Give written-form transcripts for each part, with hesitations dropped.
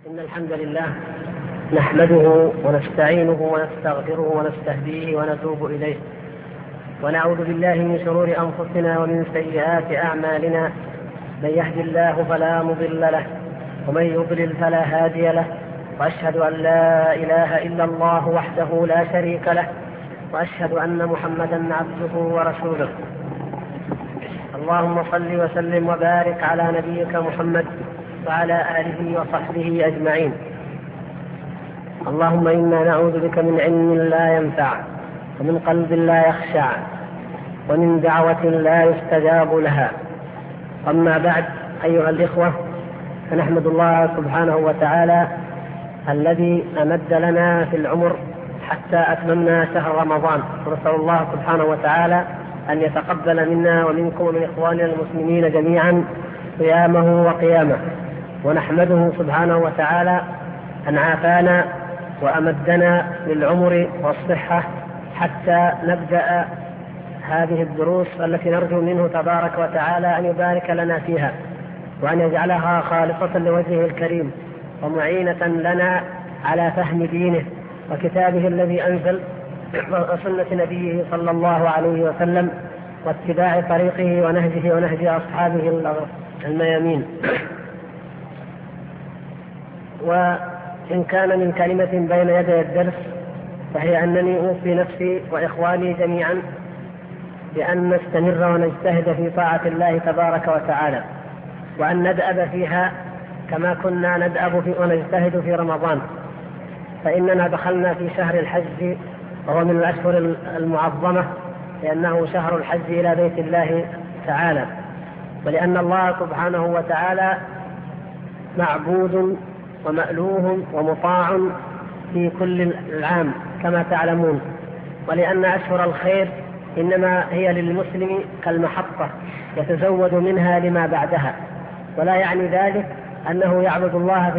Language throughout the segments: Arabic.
إن الحمد لله نحمده ونستعينه ونستغفره ونستهديه ونتوب إليه، ونعوذ بالله من شرور أنفسنا ومن سيئات أعمالنا. من يهد الله فلا مضل له ومن يضلل فلا هادي له، وأشهد أن لا إله إلا الله وحده لا شريك له، وأشهد أن محمدا عبده ورسوله. اللهم صل وسلم وبارك على نبيك محمد وعلى آله وصحبه أجمعين. اللهم إنا نعوذ بك من علم لا ينفع، ومن قلب لا يخشع، ومن دعوة لا يستجاب لها. أما بعد، أيها الإخوة، فنحمد الله سبحانه وتعالى الذي أمد لنا في العمر حتى أتممنا شهر رمضان، ونسأل الله سبحانه وتعالى أن يتقبل منا ومنكم ومن إخواننا المسلمين جميعا صيامه وقيامه. ونحمده سبحانه وتعالى أن عافانا وأمدنا بالعمر والصحة حتى نبدأ هذه الدروس التي نرجو منه تبارك وتعالى أن يبارك لنا فيها، وأن يجعلها خالصة لوجهه الكريم ومعينة لنا على فهم دينه وكتابه الذي أنزل وسنة نبيه صلى الله عليه وسلم، واتباع طريقه ونهجه ونهج أصحابه الميامين. وإن كان من كلمة بين يدي الدرس فهي أنني أوصي نفسي وإخواني جميعا بأن نستمر ونجتهد في طاعة الله تبارك وتعالى، وأن ندأب فيها كما كنا ندأب ونجتهد في رمضان. فإننا دخلنا في شهر الحج، وهو من الأشهر المعظمة، لأنه شهر الحج إلى بيت الله تعالى، ولأن الله سبحانه وتعالى معبود ومألوه ومطاع في كل العام كما تعلمون، ولأن أشهر الخير إنما هي للمسلم كالمحطة يتزود منها لما بعدها، ولا يعني ذلك أنه يعبد الله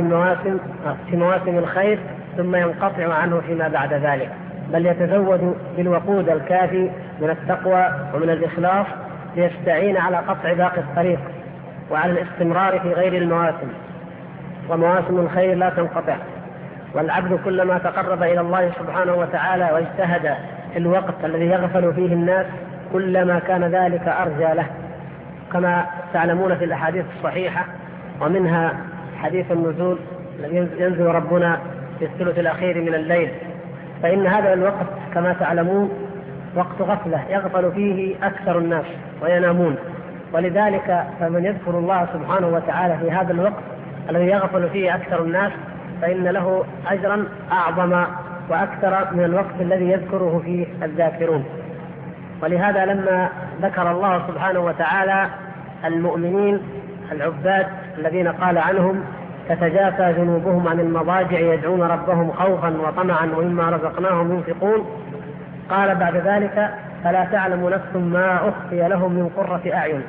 في مواسم الخير ثم ينقطع عنه فيما بعد ذلك، بل يتزود بالوقود الكافي من التقوى ومن الإخلاص ليستعين على قطع باقي الطريق وعلى الاستمرار في غير المواسم. ومواسم الخير لا تنقطع، والعبد كلما تقرب إلى الله سبحانه وتعالى واجتهد في الوقت الذي يغفل فيه الناس كلما كان ذلك أرجى له، كما تعلمون في الأحاديث الصحيحة، ومنها حديث النزول الذي ينزل ربنا في الثلث الأخير من الليل. فإن هذا الوقت كما تعلمون وقت غفلة يغفل فيه أكثر الناس وينامون، ولذلك فمن يذكر الله سبحانه وتعالى في هذا الوقت الذي يغفل فيه أكثر الناس فإن له أجرا أعظم وأكثر من الوقت الذي يذكره فيه الذاكرون. ولهذا لما ذكر الله سبحانه وتعالى المؤمنين العباد الذين قال عنهم تتجافى جنوبهم عن المضاجع يدعون ربهم خوفا وطمعا ومما رزقناهم ينفقون، قال بعد ذلك فلا تعلم نفس ما أخفي لهم من قرة أعين.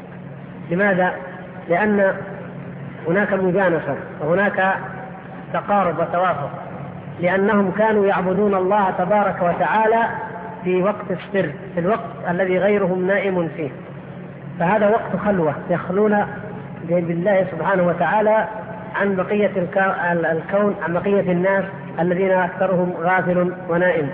لماذا؟ لأن هناك مجانسة وهناك تقارب وتوافق، لأنهم كانوا يعبدون الله تبارك وتعالى في وقت السر، في الوقت الذي غيرهم نائم فيه، فهذا وقت خلوة يخلون بالله سبحانه وتعالى عن بقية الكون، عن بقية الناس الذين أكثرهم غافل ونائم.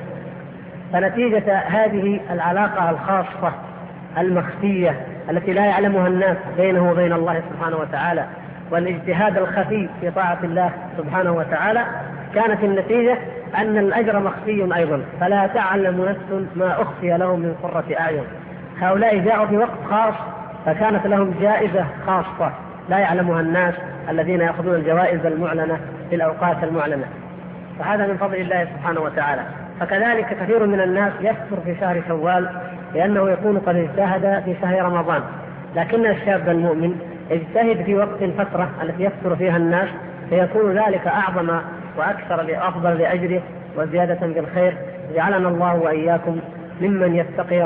فنتيجة هذه العلاقة الخاصة المخفية التي لا يعلمها الناس بينه وبين الله سبحانه وتعالى، والاجتهاد الخفي في طاعة الله سبحانه وتعالى، كانت النتيجة أن الأجر مخفي أيضا، فلا تعلم نفس ما أخفي لهم من قرة أعين. هؤلاء جاءوا في وقت خاص فكانت لهم جائزة خاصة لا يعلمها الناس الذين يأخذون الجوائز المعلنة في الأوقات المعلنة، فهذا من فضل الله سبحانه وتعالى. فكذلك كثير من الناس يكثر في شهر شوال لأنه يكون قد اجتهد في شهر رمضان، لكن الشاب المؤمن اجتهد في وقت الفترة التي يكثر فيها الناس فيكون ذلك أعظم وأكثر لأفضل لأجره وزيادة بالخير. جعلنا الله وإياكم ممن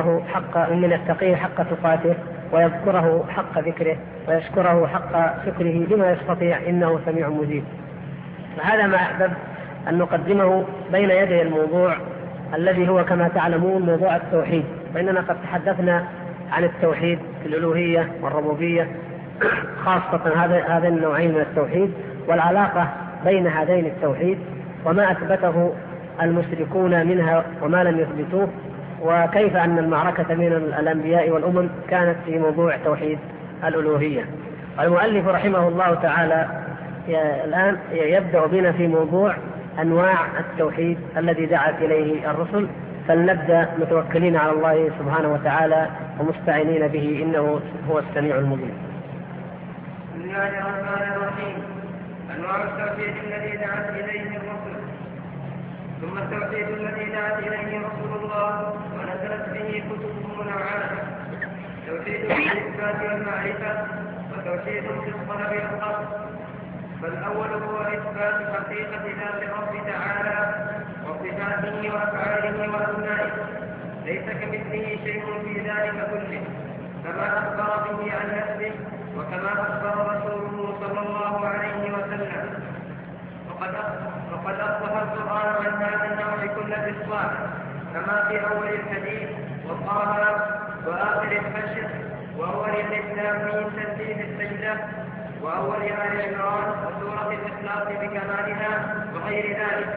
يتقيه حق تقاته ويذكره حق ذكره ويشكره حق شكره بما يستطيع، إنه سميع مجيب. فهذا ما أحبب أن نقدمه بين يدي الموضوع الذي هو كما تعلمون موضوع التوحيد. فإننا قد تحدثنا عن التوحيد في الألوهية والربوبية خاصة هذين النوعين من التوحيد، والعلاقة بين هذين التوحيد وما أثبته المشركون منها وما لم يثبتوه، وكيف أن المعركة بين الأنبياء والأمم كانت في موضوع توحيد الألوهية. المؤلف رحمه الله تعالى الآن يبدأ بنا في موضوع أنواع التوحيد الذي دعت إليه الرسل، فلنبدأ متوكلين على الله سبحانه وتعالى ومستعينين به، إنه هو السميع المبين. بسم الله الرحمن الرحيم. أنواع التوحيد الذي دعت إليه الرسل. ثم التوحيد الذي دعت إليه رسول الله ونزلت به كتبه نوعان: توحيد في الإثبات والمعرفة، وتوحيد في الطلب والقصد. فالأول هو إثبات حقيقة ذات الرب تعالى وصفاته وأفعاله وأسمائه، ليس كمثله شيء في ذلك كله، كما أخبر به عن نفسه وكما أخبر رسوله صلى الله عليه وسلم. وقد أصبح القرآن عن هذا النوع كل الإصلاح، كما في أول الحديث وطه وآخر الحشر وأول الإسلام من تنزيل السجدة وأول آل عمران وسورة الإخلاص بكمالها وغير ذلك.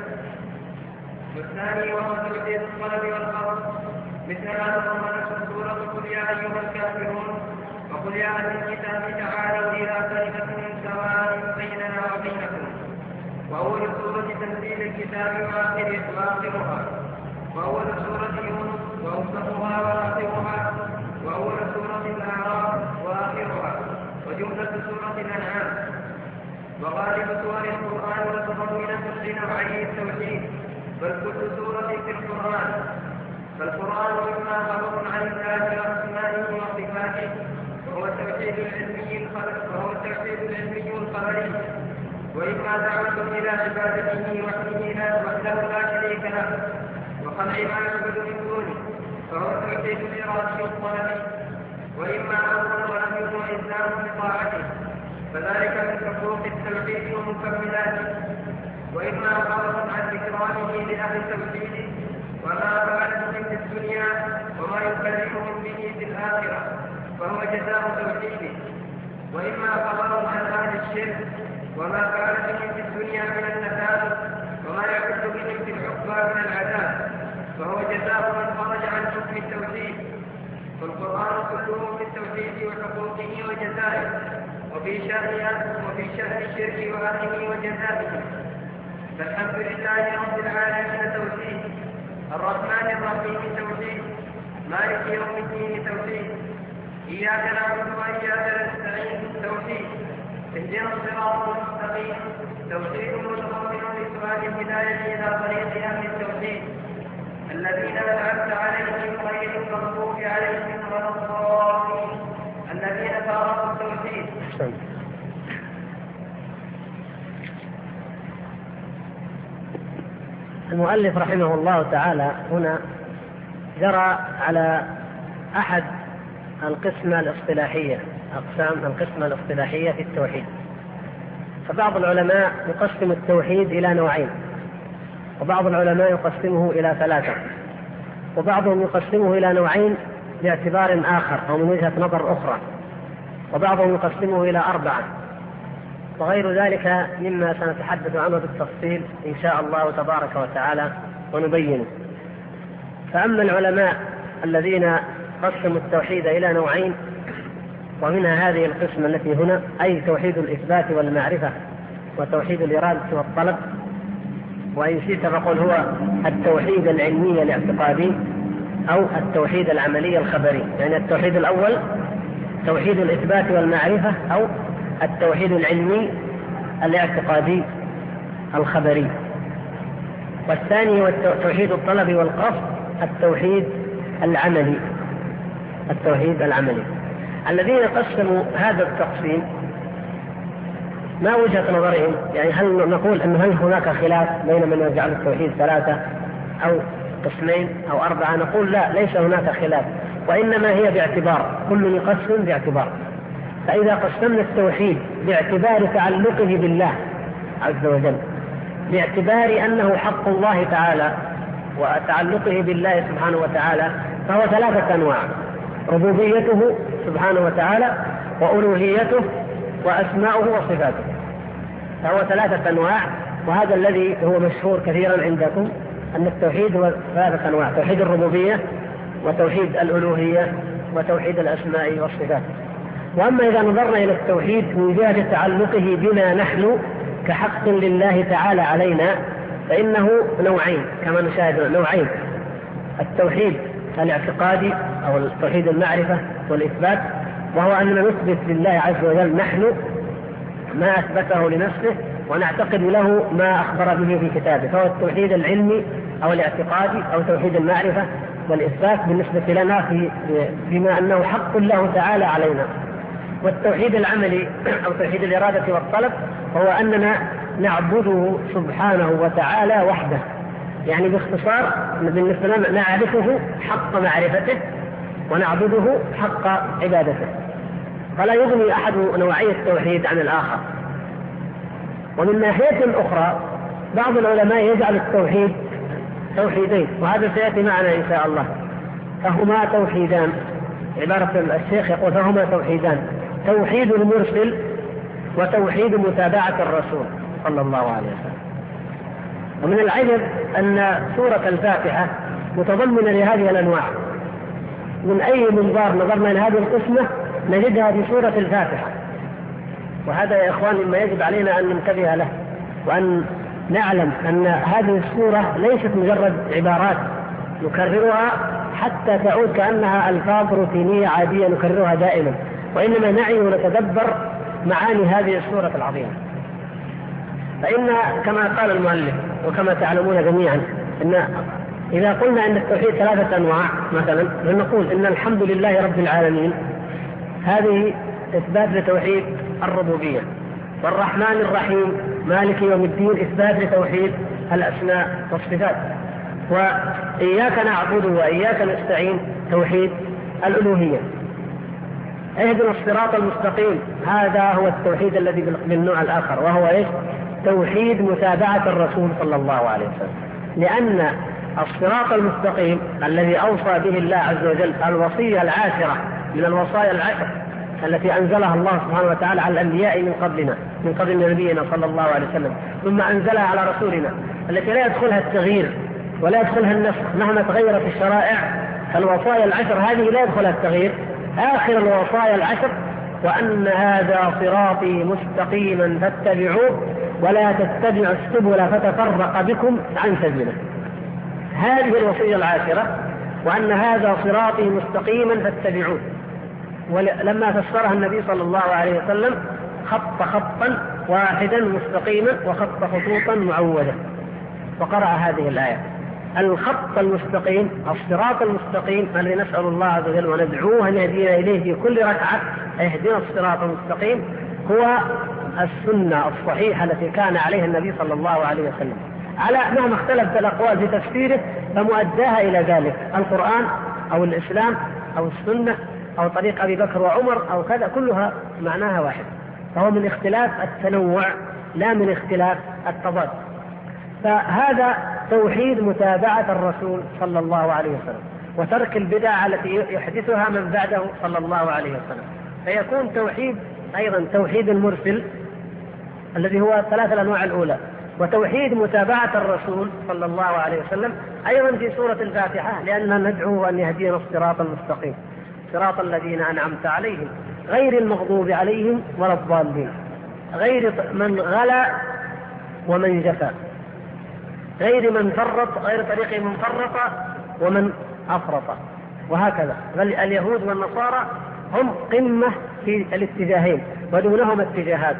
والثاني وهو توحيد الطلب والقصد، مثل ما تضمنت سورة قل يا أيها الكافرون وقل يا أهل الكتاب تعالوا إلى كلمة سواء بيننا وبينكم، وأول سورة تنزيل الكتاب وآخرها، وأول سورة يونس وأوسطها وآخرها، وأول سورة الأعراف وآخرها، وجملة سورة الأنعام. وغالب سور القرآن متضمنة لنوعي التوحيد، بل كل سورة في القرآن. فالقرآن إما خبر عن الله وأسمائه وصفاته وهو التوحيد العلمي الخبري، وإما دعوة إلى عبادته وحده لا شريك له وخلع ما يعبد من دونه فهو التوحيد الإرادي الطلبي، وإما أمر ونهي وإلزام بطاعته فذلك من حقوق التوحيد ومكملاته، وإما خبر عن إكرامه لأهل التوحيد وما فعله في الدنيا وما يكلمهم به في الآخرة فهو جزاء توحيده، وإما خبر عن أهل الشرك وما فعل بهم في الدنيا من النكال وما يحل بهم في العقبى من العذاب فهو جزاء من خرج عن حكم التوحيد. فالقرآن كله في التوحيد وحقوقه وجزائه، وفي شأن الشرك وأهله وجزائه. فالحمد لله رب العالمين توحيد، الرحمن الرحيم توحيد، مالك يوم الدين توحيد، إياك نعبد وإياك نستعين توحيد، اهدنا الصراط المستقيم توحيد متضمن لسؤال الهداية إلى طريق أهل التوحيد الذين أنعمت عليهم غير المغضوب عليهم ولا الضالين الذين فارقوا التوحيد. المؤلف رحمه الله تعالى هنا جرى على أحد القسمة الإصطلاحية، أقسام القسمة الإصطلاحية في التوحيد. فبعض العلماء يقسم التوحيد إلى نوعين، وبعض العلماء يقسمه إلى ثلاثة، وبعضهم يقسمه إلى نوعين باعتبار آخر أو من وجهة نظر أخرى، وبعضهم يقسمه إلى أربعة، وغير ذلك مما سنتحدث عنه بالتفصيل إن شاء الله تبارك وتعالى ونبينه. فأما العلماء الذين قسموا التوحيد إلى نوعين، ومنها هذه القسمة التي هنا، أي توحيد الإثبات والمعرفة وتوحيد الإرادة والطلب، وإن شئت فقل هو التوحيد العلمي الاعتقادي أو التوحيد العملي الخبري. يعني التوحيد الأول توحيد الإثبات والمعرفة أو التوحيد العلمي الاعتقادي الخبري، والثاني هو توحيد الطلب والقصد التوحيد العملي. الذين قسموا هذا التقسيم ما وجهة نظرهم؟ يعني هل نقول أن هناك خلاف بين من يجعل التوحيد ثلاثة أو قسمين أو أربعة؟ نقول لا، ليس هناك خلاف، وإنما هي باعتبار، كل يقسم باعتبار. فإذا قسمنا التوحيد باعتبار تعلقه بالله عز وجل، باعتبار أنه حق الله تعالى وتعلقه بالله سبحانه وتعالى، فهو ثلاثة أنواع: ربوبيته سبحانه وتعالى، وألوهيته، وأسماؤه وصفاته. فهو 3 أنواع، وهذا الذي هو مشهور كثيرا عندكم أن التوحيد هو 3 أنواع: توحيد الربوبية، وتوحيد الألوهية، وتوحيد الأسماء والصفات. وأما إذا نظرنا إلى التوحيد من جهة تعلقه بنا نحن كحق لله تعالى علينا، فإنه نوعين كما نشاهد، نوعين: التوحيد الاعتقادي أو توحيد المعرفة والإثبات، وهو أننا نثبت لله عز وجل نحن ما أثبته لنفسه ونعتقد له ما أخبر به في كتابه، فهو التوحيد العلمي أو الاعتقادي أو توحيد المعرفة والإثبات بالنسبة لنا بما أنه حق له تعالى علينا. والتوحيد العملي أو توحيد الإرادة والطلب هو أننا نعبده سبحانه وتعالى وحده، يعني باختصار بالنسبة لنا نعرفه حق معرفته ونعبده حق عبادته، فلا يغني أحد نوعي التوحيد عن الآخر. ومن ناحية أخرى بعض العلماء يجعل التوحيد توحيدين، وهذا سيأتي معنا إن شاء الله، فهما توحيدان. عبارة الشيخ يقول فهما توحيدان: توحيد المرسل وتوحيد متابعة الرسول صلى الله عليه وسلم. ومن العجب أن سورة الفاتحة متضمنة لهذه الأنواع، من أي منظار نظرنا إلى هذه القسمة نجدها في سورة الفاتحة. وهذا يا إخوان مما يجب علينا أن ننتبه له، وأن نعلم أن هذه السورة ليست مجرد عبارات نكررها حتى تعود كأنها ألفاظ روتينية عادية نكررها دائما، وإنما نعي ونتدبر معاني هذه السورة العظيمة. فإن كما قال المؤلف وكما تعلمون جميعا أن إذا قلنا أن التوحيد 3 أنواع مثلا، فنقول إن الحمد لله رب العالمين، هذه إثبات لتوحيد الربوبية، والرحمن الرحيم مالك يوم الدين إثبات لتوحيد الأسماء والصفات، وإياك نعبد وإياك نستعين توحيد الألوهية. اهدنا الصراط المستقيم، هذا هو التوحيد الذي بالنوع الآخر، وهو إيش؟ توحيد متابعة الرسول صلى الله عليه وسلم، لأن الصراط المستقيم الذي أوصى به الله عز وجل الوصية العاشرة من الوصايا العشر التي أنزلها الله سبحانه وتعالى على الأنبياء من قبل نبينا صلى الله عليه وسلم، ثم أنزلها على رسولنا، التي لا يدخلها التغيير ولا يدخلها النسخ مهما تغيرت الشرائع. الوصايا العشر هذه لا يدخلها التغيير، آخر الوصايا العشر: وأن هذا صراطي مستقيما فاتبعوه ولا تتبعوا السبل فتفرق بكم عن سبيله. هذه الوصية العاشرة، وأن هذا صراطي مستقيما فاتبعوه. ولما فسرها النبي صلى الله عليه وسلم خط خطا واحدا مستقيما وخط خطوطا معوجة، وقرأ هذه الآية: الخط المستقيم، الصراط المستقيم الذي نسأل الله عز وجل وندعوه أن يهدينا إليه في كل ركعة، اهدنا الصراط المستقيم، هو السنة الصحيحة التي كان عليها النبي صلى الله عليه وسلم، على مهما اختلفت الأقوال في تفسيره فمؤداها إلى ذلك: القرآن أو الإسلام أو السنة أو طريق أبي بكر وعمر أو كذا، كلها معناها واحد. فهو من اختلاف التنوع لا من اختلاف التضاد. فهذا توحيد متابعة الرسول صلى الله عليه وسلم وترك البدع التي يحدثها من بعده صلى الله عليه وسلم. فيكون توحيد أيضا توحيد المرسل الذي هو 3 الأنواع الأولى، وتوحيد متابعة الرسول صلى الله عليه وسلم أيضا في سورة الفاتحة، لأننا ندعو أن يهدينا الصراط المستقيم، صراط الذين أنعمت عليهم غير المغضوب عليهم ولا الضالين، غير من غلا ومن جفا، غير من فرط، غير طريق من فرط ومن أفرط، وهكذا. بل اليهود والنصارى هم قمة في الاتجاهين، ودونهم اتجاهات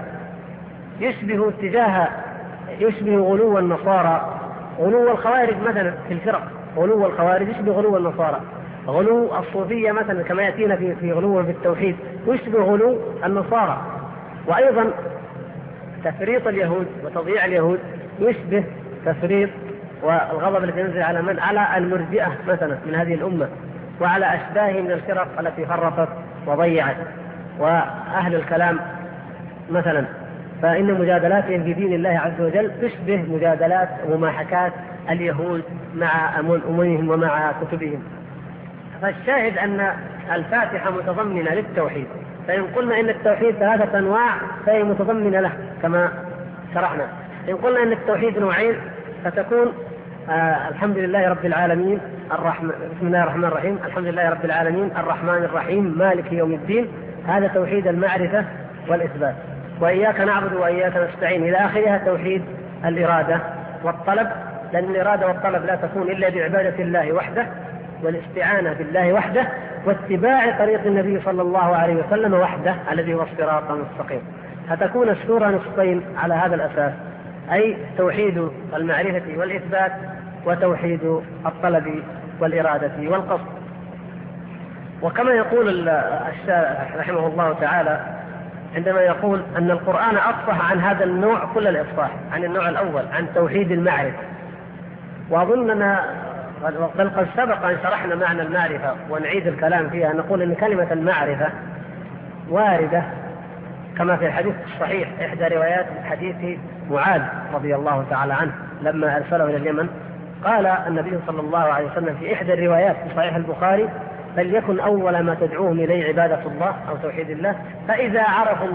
يشبه غلو النصارى، غلو الخوارج مثلا في الفرق، غلو الخوارج يشبه غلو النصارى، غلو الصوفية مثلا كما يأتينا في غلو في التوحيد يشبه غلو النصارى، وأيضا تفريط اليهود وتضييع اليهود يشبه تفريط والغضب الذي ينزل على من؟ على المرجئة مثلا من هذه الأمة، وعلى أشباه من الفرق التي فرطت وضيعت، وأهل الكلام مثلا. فإن مجادلاتهم في دين الله عز وجل تشبه مجادلات ومحاكاة اليهود مع أممهم ومع كتبهم. فالشاهد أن الفاتحة متضمنة للتوحيد، فإن قلنا إن التوحيد 3 أنواع فهي متضمنة له كما شرحنا. إن قلنا أن التوحيد نوعين فتكون الحمد لله رب العالمين بسم الله الرحمن الرحيم الحمد لله رب العالمين الرحمن الرحيم مالك يوم الدين، هذا توحيد المعرفة والإثبات. وإياك نعبد وإياك نستعين إلى آخرها توحيد الإرادة والطلب، لأن الإرادة والطلب لا تكون إلا بعبادة الله وحده والاستعانة بالله وحده واتباع طريق النبي صلى الله عليه وسلم وحده الذي هو الصراط المستقيم. فتكون السورة نصفين على هذا الأساس، أي توحيد المعرفة والإثبات وتوحيد الطلب والإرادة والقصد. وكما يقول الشارح رحمه الله تعالى عندما يقول أن القرآن أفصح عن هذا النوع كل الإفصاح، عن النوع الأول عن توحيد المعرفة. وأظننا بل قد سبق أن شرحنا معنى المعرفة ونعيد الكلام فيها، نقول أن كلمة المعرفة واردة كما في الحديث الصحيح إحدى روايات حديث معاذ رضي الله تعالى عنه لما أرسله إلى اليمن، قال النبي صلى الله عليه وسلم في إحدى الروايات في صحيح البخاري: فليكن أول ما تدعوهم إليه عبادة الله أو توحيد الله، فإذا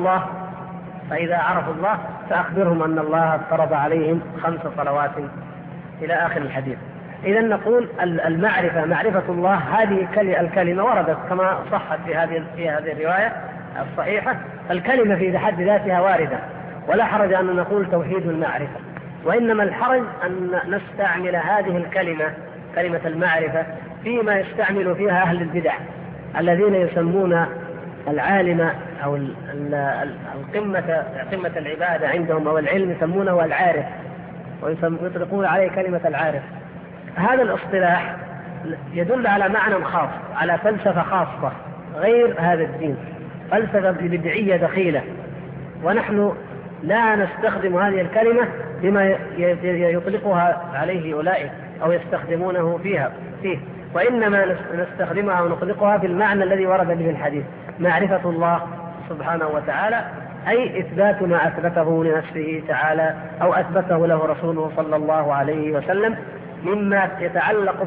عرفوا الله فأخبرهم أن الله افترض عليهم 5 صلوات إلى آخر الحديث. إذا نقول المعرفة معرفة الله، هذه الكلمة وردت كما صحت في هذه الرواية الصحيحة. الكلمة في حد ذاتها واردة، ولا حرج أن نقول توحيد المعرفة، وإنما الحرج أن نستعمل هذه الكلمة كلمة المعرفة فيما يستعمل فيها أهل البدع الذين يسمون العالم أو قمة العبادة عندهم أو العلم يسمونه العارف، ويطلقون عليه كلمة العارف. هذا الاصطلاح يدل على معنى خاص، على فلسفة خاصة غير هذا الدين، فلسفة بدعية دخيلة، ونحن لا نستخدم هذه الكلمة بما يطلقها عليه أولئك أو يستخدمونه فيه، وإنما نستخدمها ونطلقها في المعنى الذي ورد به الحديث: معرفة الله سبحانه وتعالى، أي إثبات ما أثبته لنفسه تعالى أو أثبته له رسوله صلى الله عليه وسلم مما يتعلق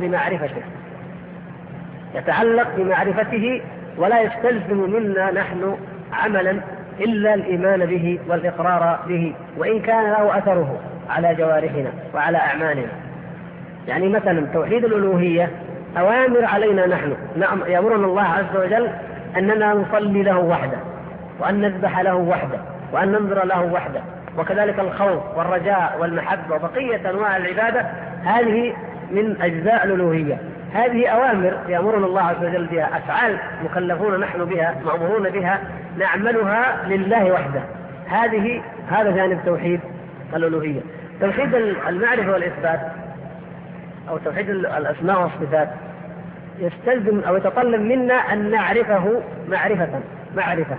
بمعرفته، ولا يستلزم منا نحن عملا إلا الإيمان به والإقرار به، وإن كان له أثره على جوارحنا وعلى أعمالنا. يعني مثلا توحيد الألوهية أوامر علينا نحن، يأمرنا الله عز وجل أننا نصلي له وحده، وأن نذبح له وحده، وأن ننظر له وحده، وكذلك الخوف والرجاء والمحبة وبقية أنواع العبادة، هذه من أجزاء الألوهية. هذه أوامر يأمرنا الله عز وجل بها، أفعال مكلفون نحن بها مأمورون بها نعملها لله وحده. هذا جانب توحيد الألوهية. توحيد المعرفة والإثبات أو توحيد الأسماء والصفات يستلزم أو يتطلب منا أن نعرفه معرفة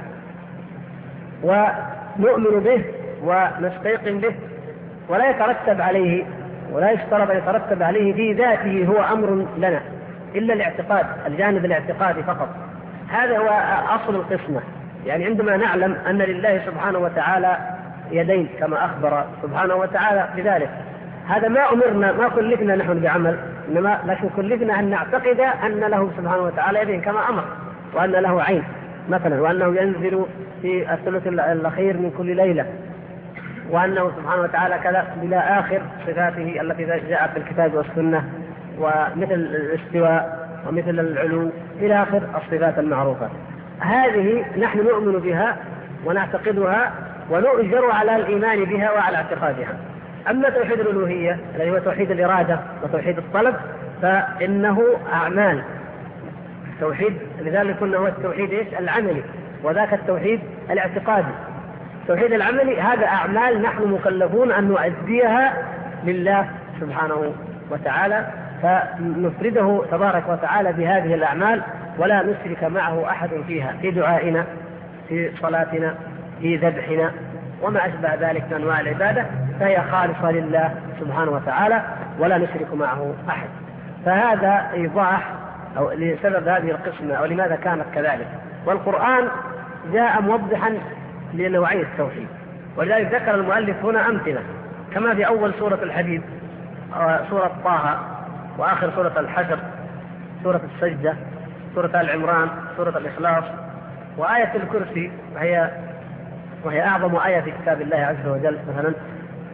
ونؤمن به ونستيقن به، ولا يترتب عليه ولا يشترط أن يترتب عليه في ذاته هو أمر لنا إلا الاعتقاد، الجانب الاعتقادي فقط. هذا هو أصل القسمة. يعني عندما نعلم أن لله سبحانه وتعالى يدين كما أخبر سبحانه وتعالى بذلك، هذا ما كلفنا نحن بعمل، إنما لكن كلفنا أن نعتقد أن له سبحانه وتعالى يدين كما أمر، وأن له عين مثلا، وأنه ينزل في الثلث الأخير من كل ليلة، وأنه سبحانه وتعالى كذا إلى آخر صفاته التي جاءت في الكتاب والسنة، ومثل الاستواء ومثل العلو إلى آخر الصفات المعروفة. هذه نحن نؤمن بها ونعتقدها ونؤجر على الإيمان بها وعلى اعتقادها. أما توحيد الألوهية الذي هو توحيد الإرادة وتوحيد الطلب فإنه أعمال توحيد، لذلك قلنا هو التوحيد العملي، وذاك التوحيد الاعتقادي. التوحيد العملي هذا أعمال نحن مكلفون أن نؤديها لله سبحانه وتعالى، فنفرده تبارك وتعالى بهذه الأعمال ولا نشرك معه أحد فيها، في دعائنا، في صلاتنا، في ذبحنا، وما أشبه ذلك من أنواع العبادة، فهي خالصة لله سبحانه وتعالى ولا نشرك معه أحد. فهذا إيضاح أو لسبب هذه القسمة أو لماذا كانت كذلك. والقرآن جاء موضحا لنوعي التوحيد، ولذلك ذكر المؤلف هنا أمثلة كما في أول سورة الحديد، سورة طه، وآخر سورة الحشر، سورة السجدة، سورة العمران، سورة الإخلاص، وآية الكرسي وهي أعظم آية في كتاب الله عز وجل مثلا،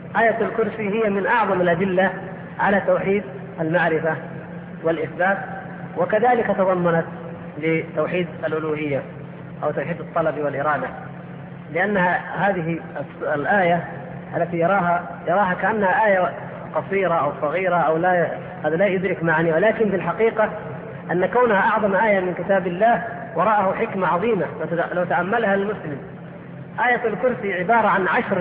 آية الكرسي هي من أعظم الأدلة على توحيد المعرفة والإثبات، وكذلك تضمنت لتوحيد الألوهية أو توحيد الطلب والإرادة، لأنها هذه الآية التي يراها كأنها آية قصيرة أو صغيرة أو هذا لا يدرك معانيها، ولكن في الحقيقة أن كونها أعظم آية من كتاب الله وراءه حكمة عظيمة لو تأملها المسلم. آية الكرسي عبارة عن 10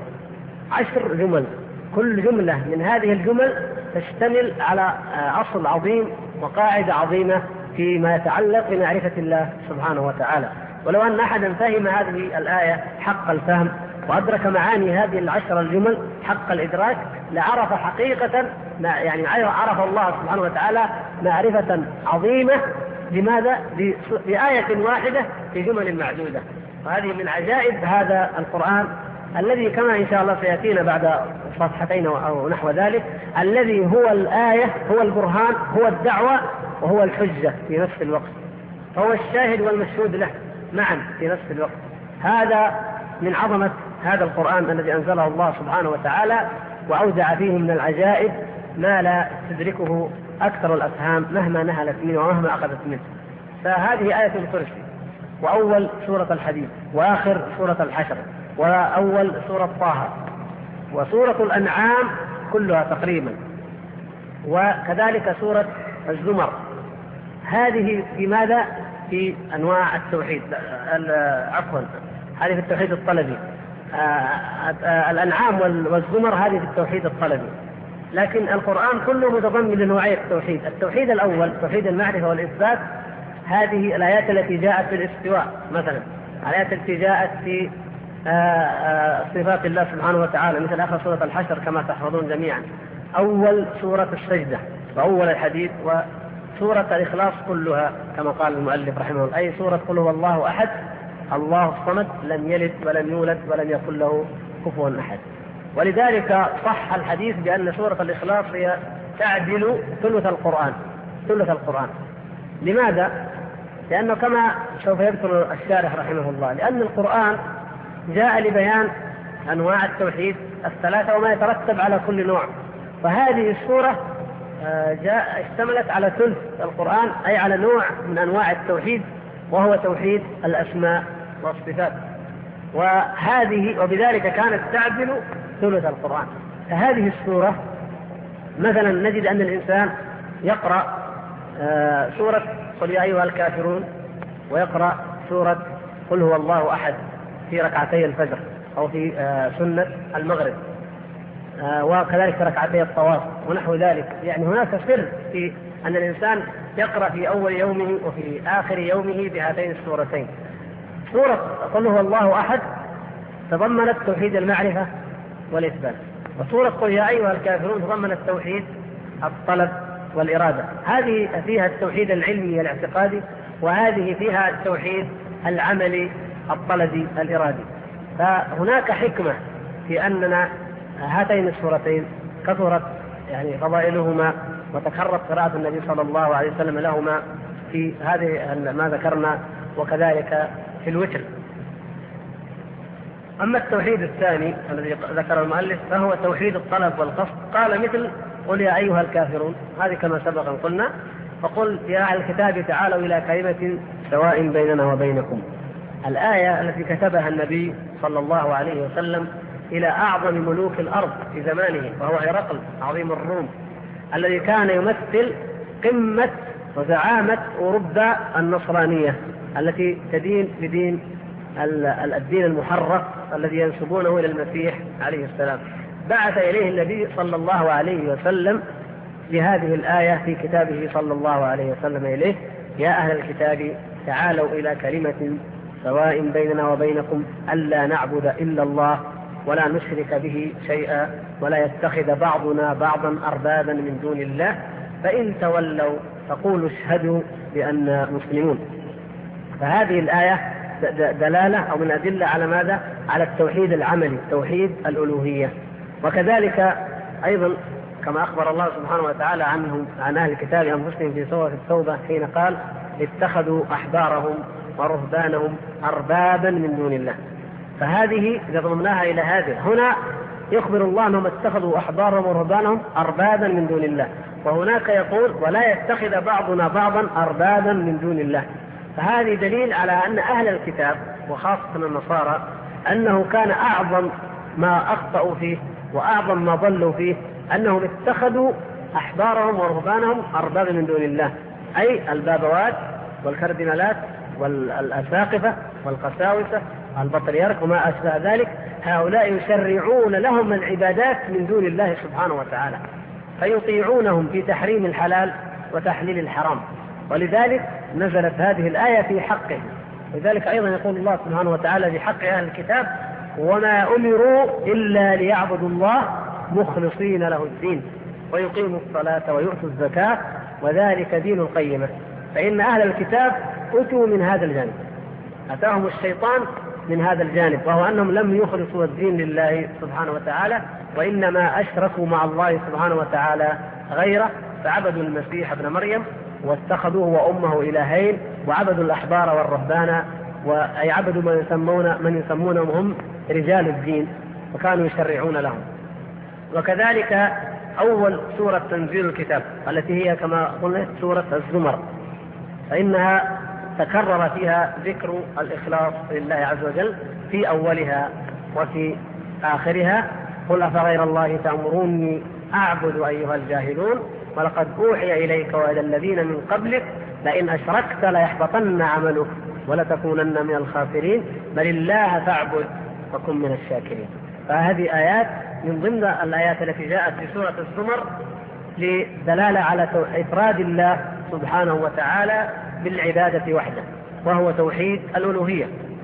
جمل، كل جملة من هذه الجمل تشتمل على أصل عظيم وقاعدة عظيمة فيما يتعلق بمعرفة الله سبحانه وتعالى. ولو أن أحدا فهم هذه الآية حق الفهم وأدرك معاني هذه 10 الجمل حق الإدراك لعرف حقيقة، يعني عرف الله سبحانه وتعالى معرفة عظيمة. لماذا؟ بآية واحدة في جمل معدودة. وهذه من عجائب هذا القرآن الذي كما إن شاء الله سيأتينا بعد صفحتين أو نحو ذلك، الذي هو الآية، هو البرهان، هو الدعوة، وهو الحجة في نفس الوقت، هو الشاهد والمشهود له معا في نفس الوقت. هذا من عظمة هذا القرآن الذي أنزله الله سبحانه وتعالى، وأودع فيه من العجائب ما لا تدركه أكثر الأفهام مهما نهلت منه ومهما أخذت منه. فهذه آية الكرسي، وأول سورة الحديد، وآخر سورة الحشر، وأول سورة طه، وسورة الأنعام كلها تقريبا، وكذلك سورة الزمر. هذه في ماذا؟ في أنواع التوحيد، عفوا هذه في التوحيد الطلبي. الأنعام والزمر هذه في التوحيد الطلبي. لكن القرآن كله متضمن لنوعي التوحيد. التوحيد الأول توحيد المعرفة والإثبات، هذه الآيات التي جاءت في الاستواء مثلا، الآيات التي جاءت في صفات الله سبحانه وتعالى مثل آخر سورة الحشر كما تحفظون جميعا، أول سورة السجدة، وأول الحديث، وسورة الإخلاص كلها كما قال المؤلف رحمه الله، أي سورة قل هو الله أحد الله الصمد لم يلد ولم يولد ولم يكن له كفوا أحد. ولذلك صح الحديث بأن سورة الإخلاص هي تعدل ثلث القرآن. لماذا؟ لأنه كما سوف يذكر الشارح رحمه الله، لأن القرآن جاء لبيان أنواع التوحيد الثلاثة وما يترتب على كل نوع. فهذه السورة اشتملت على ثلث القرآن، أي على نوع من أنواع التوحيد، وهو توحيد الأسماء والصفات. وبذلك كانت تعدل ثلث القرآن. فهذه السورة مثلا نجد أن الإنسان يقرأ سورة قل يا أيها الكافرون، ويقرأ سورة قل هو الله أحد في ركعتي الفجر أو في سنة المغرب، وكذلك في ركعتي الطواف ونحو ذلك. يعني هناك سر في أن الإنسان يقرأ في أول يومه وفي آخر يومه بهاتين السورتين. سورة قل هو الله أحد تضمنت توحيد المعرفة والإثبات، وسورة قل يا أيها الكافرون تضمنت توحيد الطلب والإرادة. هذه فيها التوحيد العلمي الاعتقادي، وهذه فيها التوحيد العملي الطلبي الإرادي. فهناك حكمة في أننا هاتين السورتين كثرت يعني فضائلهما، وتكررت قراءة النبي صلى الله عليه وسلم لهما في هذه ما ذكرنا، وكذلك في الوتر. أما التوحيد الثاني الذي ذكر المؤلف فهو توحيد الطلب والقصد. قال مثل قل يا أيها الكافرون، هذه كما سبق قلنا، فقل يا أهل الكتاب تعالوا إلى كلمة سواء بيننا وبينكم. الآية التي كتبها النبي صلى الله عليه وسلم إلى أعظم ملوك الأرض في زمانه، وهو هرقل عظيم الروم، الذي كان يمثل قمة وزعامة أوروبا النصرانية التي تدين بدين الدين المحرف الذي ينسبونه إلى المسيح عليه السلام. بعث إليه النبي صلى الله عليه وسلم بهذه الآية في كتابه صلى الله عليه وسلم إليه: يا أهل الكتاب تعالوا إلى كلمة سواء بيننا وبينكم ألا نعبد إلا الله ولا نشرك به شيئا ولا يتخذ بعضنا بعضا أربابا من دون الله فإن تولوا فقولوا اشهدوا بأننا مسلمون. فهذه الآية دلالة أو من أدلة على ماذا؟ على التوحيد العملي، توحيد الألوهية. وكذلك أيضا كما أخبر الله سبحانه وتعالى عن أهل الكتاب أنفسهم في سورة التوبة حين قال: اتخذوا أحبارهم ورهبانهم أربابا من دون الله. فهذه إذا ضمناها إلى هذه هنا يخبر الله أنهم اتخذوا أحبارهم ورهبانهم أربابا من دون الله، وهناك يقول ولا يتخذ بعضنا بعضا أربابا من دون الله. فهذه دليل على أن أهل الكتاب وخاصة النصارى أنه كان أعظم ما أخطأوا فيه وأعظم ما ضلوا فيه أنهم اتخذوا أحبارهم ورهبانهم أربابا من دون الله، أي البابوات والكردينالات والأساقفة والقساوسة البطريرك وما أشبه ذلك، هؤلاء يشرعون لهم العبادات من دون الله سبحانه وتعالى، فيطيعونهم في تحريم الحلال وتحليل الحرام، ولذلك نزلت هذه الآية في حقهم. لذلك أيضا يقول الله سبحانه وتعالى في حق أهل الكتاب: وما أمروا إلا ليعبدوا الله مخلصين له الدين ويقيموا الصلاة ويؤتوا الزكاة وذلك دين القيمة. فإن أهل الكتاب أتوا من هذا الجانب، أتاهم الشيطان من هذا الجانب، وهو أنهم لم يخلصوا الدين لله سبحانه وتعالى، وإنما أشركوا مع الله سبحانه وتعالى غيره، فعبدوا المسيح ابن مريم واتخذوه وأمه إلهين، وعبدوا الأحبار والرهبان، وأي عبدوا من يسمونهم هم رجال الدين، وكانوا يشرعون لهم. وكذلك أول سورة تنزيل الكتاب التي هي كما قلنا سورة الزمر، فإنها تكرر فيها ذكر الإخلاص لله عز وجل في أولها وفي آخرها: قل أفغير الله تأمروني أعبد أيها الجاهلون ولقد أوحي إليك وإلى الذين من قبلك لئن أشركت ليحبطن عملك ولتكونن من الخاسرين بل الله فاعبد وكن من الشاكرين. فهذه آيات من ضمن الآيات التي جاءت في سورة الزمر لدلالة على إفراد الله سبحانه وتعالى بالعبادة وحده، وهو توحيد الألوهية.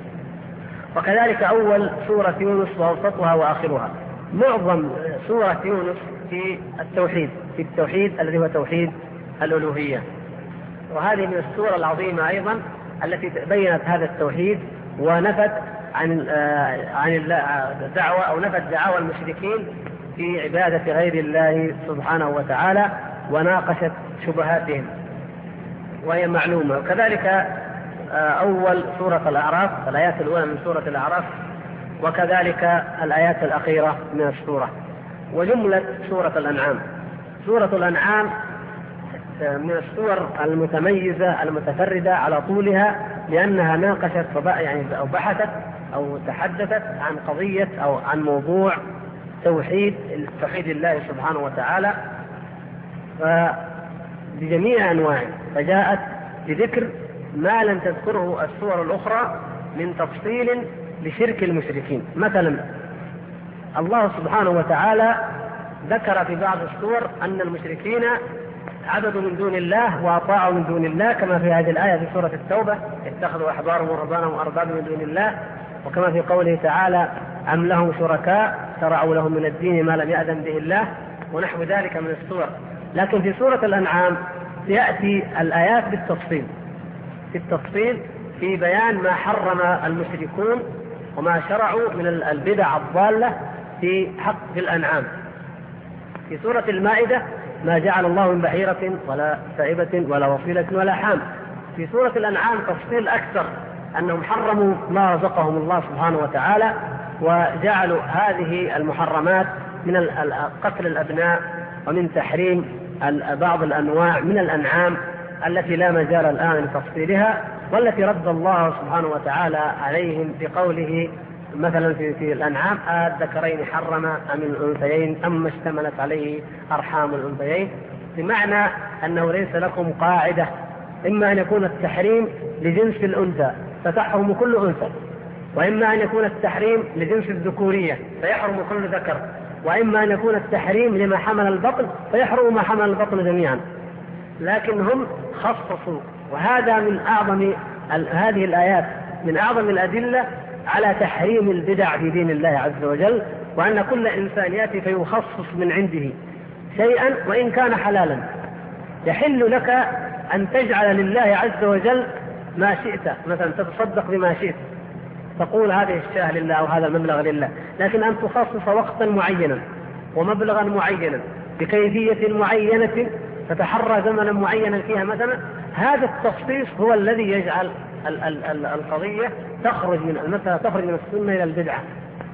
وكذلك أول سورة يونس وأوسطها وآخرها. معظم سورة يونس في التوحيد الذي هو توحيد الألوهية، وهذه من السورة العظيمة أيضا التي بينت هذا التوحيد ونفت عن الدعوة أو نفت دعاوى المشركين في عبادة غير الله سبحانه وتعالى وناقشت شبهاتهم وهي معلومة. وكذلك أول سورة الأعراف، الآيات الأولى من سورة الأعراف، وكذلك الآيات الأخيرة من السورة. وجملة سورة الأنعام. سورة الأنعام من السور المتميزة المتفردة على طولها، لأنها ناقشت أو بحثت أو تحدثت عن قضية أو عن موضوع توحيد الله سبحانه وتعالى بجميع أنواعه، فجاءت بذكر ما لم تذكره السور الأخرى من تفصيل لشرك المشركين. مثلا الله سبحانه وتعالى ذكر في بعض السور أن المشركين عبدوا من دون الله وأطاعوا من دون الله، كما في هذه الآية في سورة التوبة: اتخذوا أحبارهم ورهبانهم أربابا من دون الله، وكما في قوله تعالى: أم لهم شركاء شرعوا لهم من الدين ما لم يأذن به الله، ونحو ذلك من السور. لكن في سورة الأنعام يأتي الآيات بالتفصيل في بيان ما حرم المشركون وما شرعوا من البدع الضالة في حق الأنعام. في سورة المائدة: ما جعل الله من بحيرة ولا سائبة ولا وصيلة ولا حام. في سورة الأنعام تفصيل أكثر، أنهم حرموا ما رزقهم الله سبحانه وتعالى، وجعلوا هذه المحرمات من قتل الأبناء ومن تحريم بعض الأنواع من الأنعام التي لا مجال الآن لتفصيلها، والتي رد الله سبحانه وتعالى عليهم بقوله مثلا في الأنعام: الذكرين حرم أم الأنثيين أم اشتملت عليه أرحام الأنثيين، بمعنى أنه ليس لكم قاعدة، إما أن يكون التحريم لجنس الأنثى فتحرم كل أنثى، وإما أن يكون التحريم لجنس الذكورية فيحرم كل ذكر، وإما أن يكون التحريم لما حمل البطن فيحرم ما حمل البطن جميعا. لكن هم خصصوا، وهذا من أعظم هذه الآيات، من أعظم الأدلة على تحريم البدع في دين الله عز وجل، وأن كل إنسان يأتي فيخصص من عنده شيئا وإن كان حلالا. يحل لك أن تجعل لله عز وجل ما شئت، مثلا تتصدق بما شئت، تقول هذه الشاه لله أو هذا المبلغ لله، لكن أن تخصص وقتا معينا ومبلغا معينا بكيفية معينة تتحرى زمنا معينا فيها مثلا، هذا التخصيص هو الذي يجعل القضية تخرج من السنة إلى البدعة.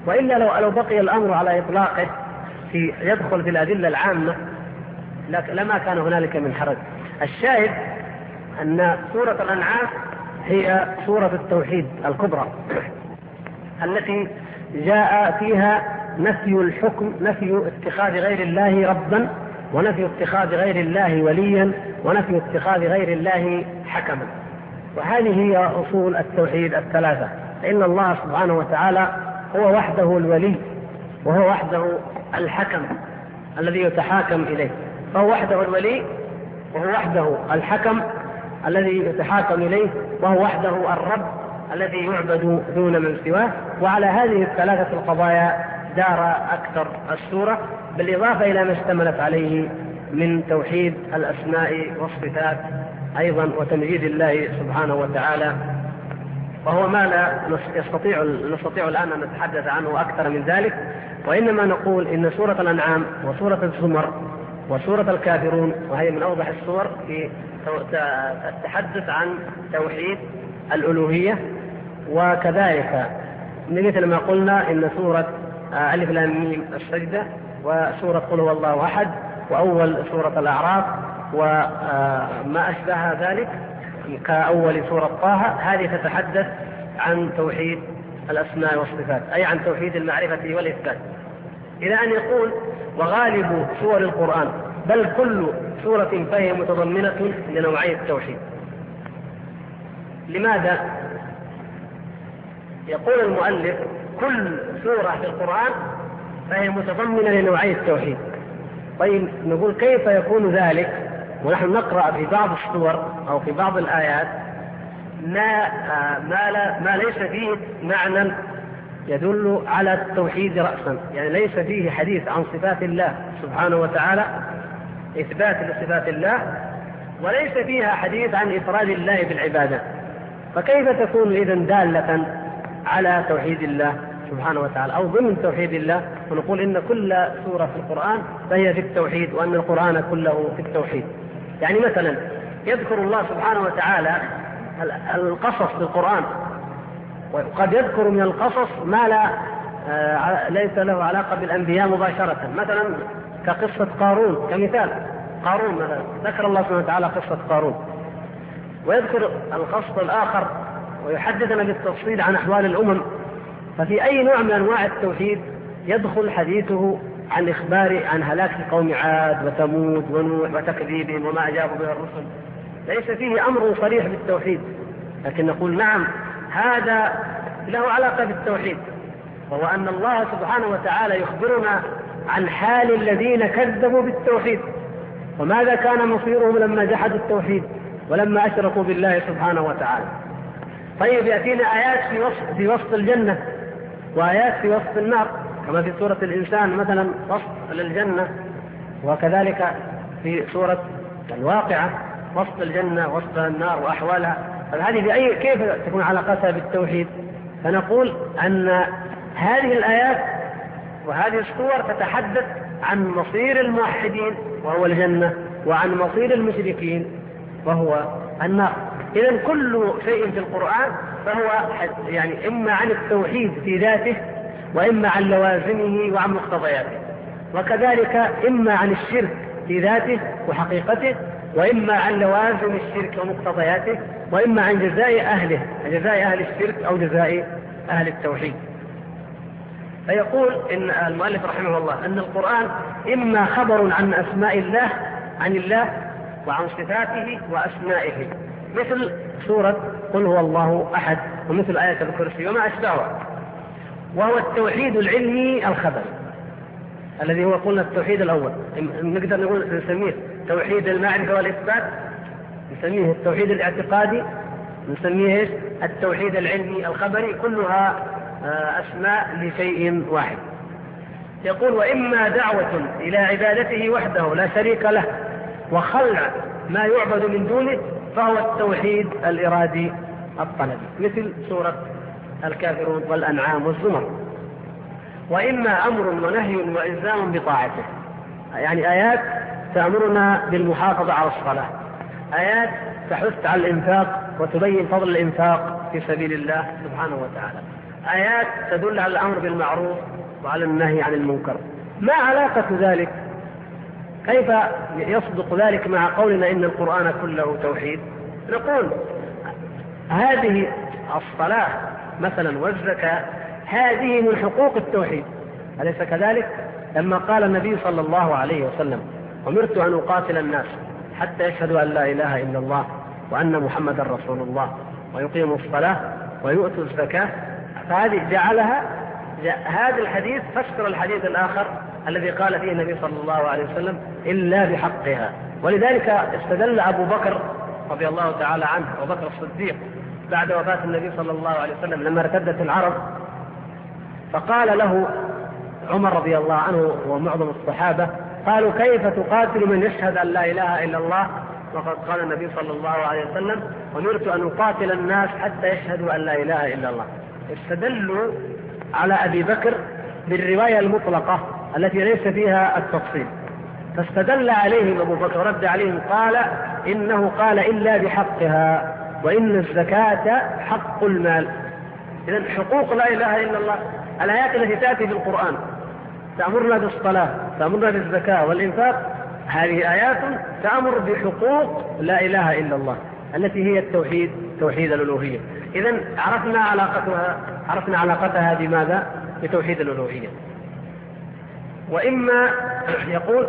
وإلا لو بقي الأمر على إطلاقه يدخل في الأدلة العامة لما كان هنالك من حرج. الشاهد أن سورة الأنعام هي سورة التوحيد الكبرى التي جاء فيها نفي الحكم، نفي اتخاذ غير الله ربا، ونفي اتخاذ غير الله وليا، ونفي اتخاذ غير الله حكما. وهذه هي أصول التوحيد الثلاثة. فإن الله سبحانه وتعالى هو وحده الولي، وهو وحده الحكم الذي يتحاكم إليه، فهو وحده الولي، وهو وحده الحكم الذي يتحاكم إليه، وهو وحده الرب الذي يعبد دون من سواه. وعلى هذه الثلاثة القضايا دار أكثر السورة، بالإضافة إلى ما اشتملت عليه من توحيد الأسماء والصفات أيضا، وتمجيد الله سبحانه وتعالى، وهو ما لا نستطيع الآن أن نتحدث عنه أكثر من ذلك. وإنما نقول إن سورة الأنعام وسورة الزمر وسورة الكافرون، وهي من أوضح السور في التحدث عن توحيد الألوهية. وكذلك مثل ما قلنا إن سورة ألف لام ميم السجدة، وسورة قل هو الله أحد، وأول سورة الأعراف، وما أشبه ذلك كأول سورة طه، هذه تتحدث عن توحيد الأسماء والصفات، أي عن توحيد المعرفة والإثبات. إلى أن يقول وغالب سور القرآن بل كل سورة فهي متضمنة لنوعي التوحيد. لماذا؟ يقول المؤلف كل سورة في القرآن فهي متضمنة لنوعي التوحيد. طيب نقول كيف يكون ذلك ونحن نقرأ في بعض السور أو في بعض الآيات ما ليس فيه معنى يدل على التوحيد رأسا، يعني ليس فيه حديث عن صفات الله سبحانه وتعالى، إثبات لصفات الله، وليس فيها حديث عن إفراد الله بالعبادة، فكيف تكون إذن دالة على توحيد الله سبحانه وتعالى أو ضمن توحيد الله؟ ونقول إن كل سورة في القرآن فهي في التوحيد، وأن القرآن كله في التوحيد. يعني مثلا يذكر الله سبحانه وتعالى القصص في القرآن، وقد يذكر من القصص ما ليس له علاقة بالأنبياء مباشرة، مثلا كقصة قارون كمثال. قارون مثلا ذكر الله سبحانه وتعالى قصة قارون، ويذكر القصص الآخر ويحدثنا بالتفصيل عن أحوال الأمم. ففي أي نوع من أنواع التوحيد يدخل حديثه عن إخبار عن هلاك قوم عاد وثمود ونوح وتكذيبهم وما أجابوا به الرسل، ليس فيه أمر صريح بالتوحيد، لكن نقول نعم هذا له علاقة بالتوحيد، وهو أن الله سبحانه وتعالى يخبرنا عن حال الذين كذبوا بالتوحيد، وماذا كان مصيرهم لما جحدوا التوحيد ولما أشركوا بالله سبحانه وتعالى. طيب يأتينا آيات في وسط الجنة، وآيات في وسط النار، كما في سورة الإنسان مثلا وسط للجنة، وكذلك في سورة الواقعة وسط الجنة وسط النار وأحوالها. فهذه كيف تكون علاقتها بالتوحيد؟ فنقول أن هذه الآيات وهذه السور تتحدث عن مصير الموحدين وهو الجنة، وعن مصير المشركين وهو النار. إذن كل شيء في القرآن فهو يعني إما عن التوحيد في ذاته، وإما عن لوازمه وعن مقتضياته، وكذلك إما عن الشرك في ذاته وحقيقته، وإما عن لوازم الشرك ومقتضياته، وإما عن جزاء أهله، جزاء أهل الشرك أو جزاء أهل التوحيد. فيقول إن المؤلف رحمه الله أن القرآن إما خبر عن أسماء الله عن الله وعن صفاته وأسمائه، مثل سورة قل هو الله أحد، ومثل آية الكرسي وما أشبهها، وهو التوحيد العلمي الخبري الذي هو قلنا التوحيد الأول. نقدر نقول نسميه توحيد المعرفة والإثبات، نسميه التوحيد الاعتقادي، نسميه التوحيد العلمي الخبري، كلها أسماء لشيء واحد. يقول وإما دعوة إلى عبادته وحده لا شريك له وخلع ما يعبد من دونه، فهو التوحيد الإرادي الطلبي، مثل سورة الكافرون والأنعام والزمر. وإما أمر ونهي وإلزام بطاعته، يعني آيات تأمرنا بالمحافظة على الصلاة، آيات تحث على الإنفاق وتبين فضل الإنفاق في سبيل الله سبحانه وتعالى، آيات تدل على الأمر بالمعروف وعلى النهي عن المنكر. ما علاقة ذلك؟ كيف يصدق ذلك مع قولنا إن القرآن كله توحيد؟ نقول هذه الصلاة مثلا والزكاة هذه من حقوق التوحيد، أليس كذلك؟ لما قال النبي صلى الله عليه وسلم أمرت أن أقاتل الناس حتى يشهدوا أن لا إله إلا الله وأن محمدا رسول الله ويقيموا الصلاة ويؤتوا الزكاة، فهذه جعلها هذا الحديث فسر الحديث الآخر الذي قال فيه النبي صلى الله عليه وسلم إلا بحقها. ولذلك استدل أبو بكر رضي الله تعالى عنه، أبو بكر الصديق، بعد وفاة النبي صلى الله عليه وسلم لما ارتدت العرب، فقال له عمر رضي الله عنه ومعظم الصحابة قالوا كيف تقاتل من يشهد أن لا إله إلا الله وقد قال النبي صلى الله عليه وسلم أمرت أن أقاتل الناس حتى يشهدوا أن لا إله إلا الله. استدلوا على أبي بكر بالرواية المطلقة التي ليس فيها التفصيل، فاستدل عليهم أبو بكر رد عليهم قال إنه قال إلا بحقها وإن الزكاة حق المال. إذن حقوق لا إله إلا الله الآيات التي تأتي في القرآن تأمرنا بالصلاة تأمرنا بالزكاة والإنفاق، هذه آيات تأمر بحقوق لا إله إلا الله التي هي التوحيد، توحيد الألوهية. إذن عرفنا علاقتها بماذا؟ بتوحيد الألوهية. وإما يقول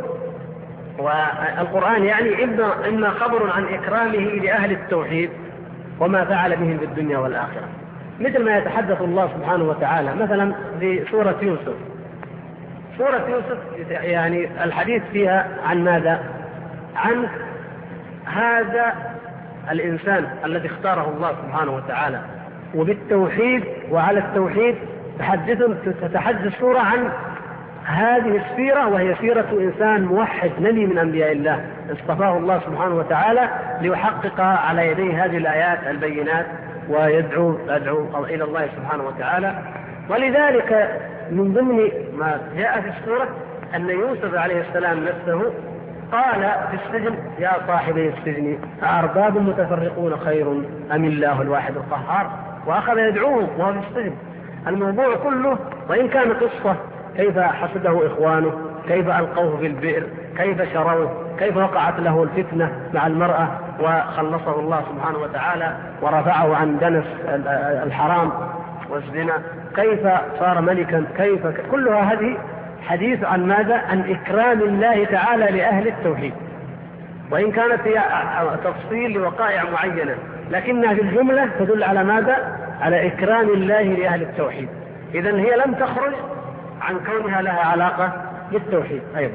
والقرآن يعني إما خبر عن إكرامه لأهل التوحيد وما فعل بهم في الدنيا والآخرة، مثل ما يتحدث الله سبحانه وتعالى مثلا في سورة يوسف. سورة يوسف يعني الحديث فيها عن ماذا؟ عن هذا الإنسان الذي اختاره الله سبحانه وتعالى وبالتوحيد وعلى التوحيد تتحدث السورة عن هذه السيرة، وهي سيرة إنسان موحد نبي من أنبياء الله اصطفاه الله سبحانه وتعالى ليحقق على يديه هذه الآيات البينات ويدعو إلى الله سبحانه وتعالى. ولذلك من ضمن ما جاء في السورة أن يوسف عليه السلام نفسه قال في السجن يا صاحبي السجن أأرباب متفرقون خير أم الله الواحد القهار، وأخذ يدعوهم وهو في السجن. الموضوع كله وإن كان قصة كيف حسده إخوانه، كيف ألقوه في البئر، كيف شروه، كيف وقعت له الفتنة مع المرأة وخلصه الله سبحانه وتعالى ورفعه عن دنس الحرام والزنا، كيف صار ملكا، كيف كلها هذه حديث عن ماذا؟ عن إكرام الله تعالى لأهل التوحيد، وإن كانت هي تفصيل لوقائع معينة لكنها في الجملة تدل على ماذا؟ على إكرام الله لأهل التوحيد. إذن هي لم تخرج عن كونها لها علاقة بالتوحيد أيضا.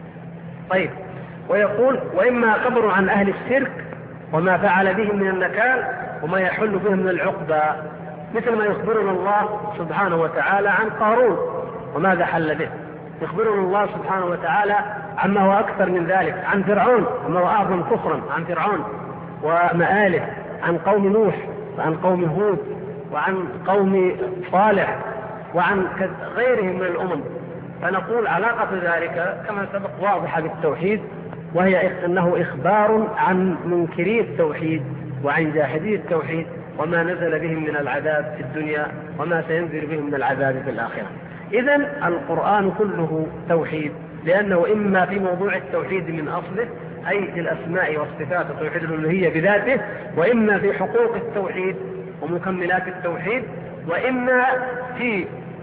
طيب، ويقول وإما خبر عن أهل الشرك وما فعل بهم من النكال وما يحل بهم من العقبى، مثل ما يخبرنا الله سبحانه وتعالى عن قارون وماذا حل به، يخبرنا الله سبحانه وتعالى عما هو أكثر من ذلك، عن فرعون وما هو أعظم كفرا، عن فرعون ومآله، عن قوم نوح وعن قوم هود وعن قوم صالح وعن غيرهم من الأمم. فنقول علاقة ذلك كما سبق واضحة بالتوحيد، وهي أنه إخبار عن منكري التوحيد وعن جاحدي التوحيد وما نزل بهم من العذاب في الدنيا وما سينزل بهم من العذاب في الآخرة. إذن القرآن كله توحيد، لأنه إما في موضوع التوحيد من أصله أي في الأسماء والصفات وتوحيد الألوهية بذاته، وإما في حقوق التوحيد ومكملات التوحيد، وإما في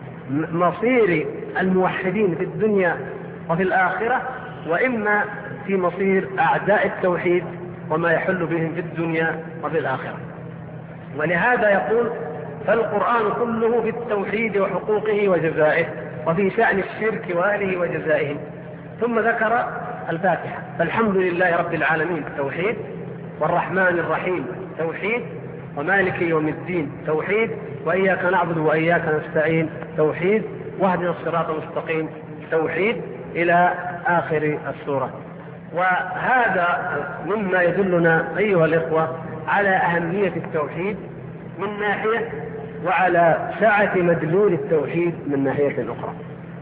مصير الموحدين في الدنيا وفي الآخرة، وإما في مصير أعداء التوحيد وما يحل بهم في الدنيا وفي الآخرة. ولهذا يقول فالقرآن كله في التوحيد وحقوقه وجزائه، وفي شأن الشرك وآله وجزائه. ثم ذكر الفاتحة، فالحمد لله رب العالمين توحيد، والرحمن الرحيم توحيد، ومالك يوم الدين توحيد، وإياك نعبد وإياك نستعين توحيد، واهدنا الصراط المستقيم توحيد، إلى آخر السورة. وهذا مما يدلنا أيها الإخوة على أهمية التوحيد من ناحية، وعلى سعة مدلول التوحيد من ناحية أخرى.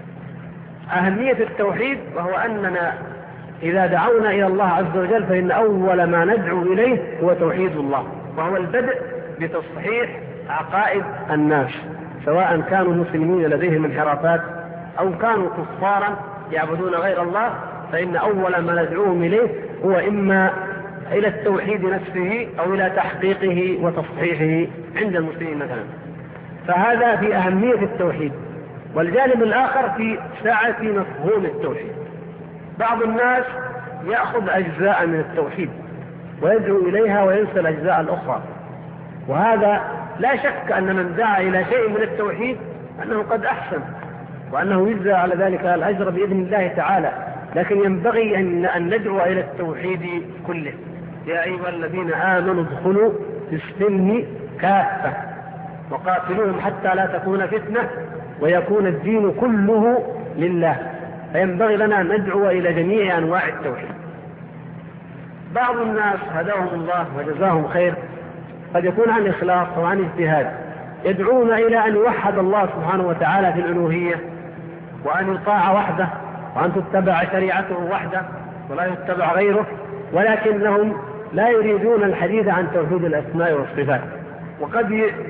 أهمية التوحيد وهو أننا إذا دعونا إلى الله عز وجل فإن أول ما ندعو إليه هو توحيد الله، وهو البدء بتصحيح عقائد الناس، سواء كانوا مسلمين لديهم انحرافات أو كانوا كفارا يعبدون غير الله، فإن أول ما ندعوهم إليه هو إما إلى التوحيد نفسه أو إلى تحقيقه وتصحيحه عند المسلمين مثلا. فهذا في أهمية التوحيد. والجانب الآخر في سعة مفهوم التوحيد. بعض الناس يأخذ أجزاء من التوحيد ويدعو إليها وينسى الأجزاء الأخرى، وهذا لا شك أن من دعا إلى شيء من التوحيد أنه قد أحسن وأنه يجزى على ذلك الأجر بإذن الله تعالى، لكن ينبغي أن ندعو إلى التوحيد كله. يا أيها الذين آمنوا ادخلوا في السلم كافة وقاتلوهم حتى لا تكون فتنة ويكون الدين كله لله. فينبغي لنا أن ندعو إلى جميع أنواع التوحيد. بعض الناس هداهم الله وجزاهم خير قد يكون عن إخلاص وعن اجتهاد، يدعون إلى أن يوحد الله سبحانه وتعالى في الألوهية، وأن يطاع وحده، وأن تتبع شريعته وحده ولا يتبع غيره، ولكنهم لا يريدون الحديث عن توحيد الأسماء والصفات. وقد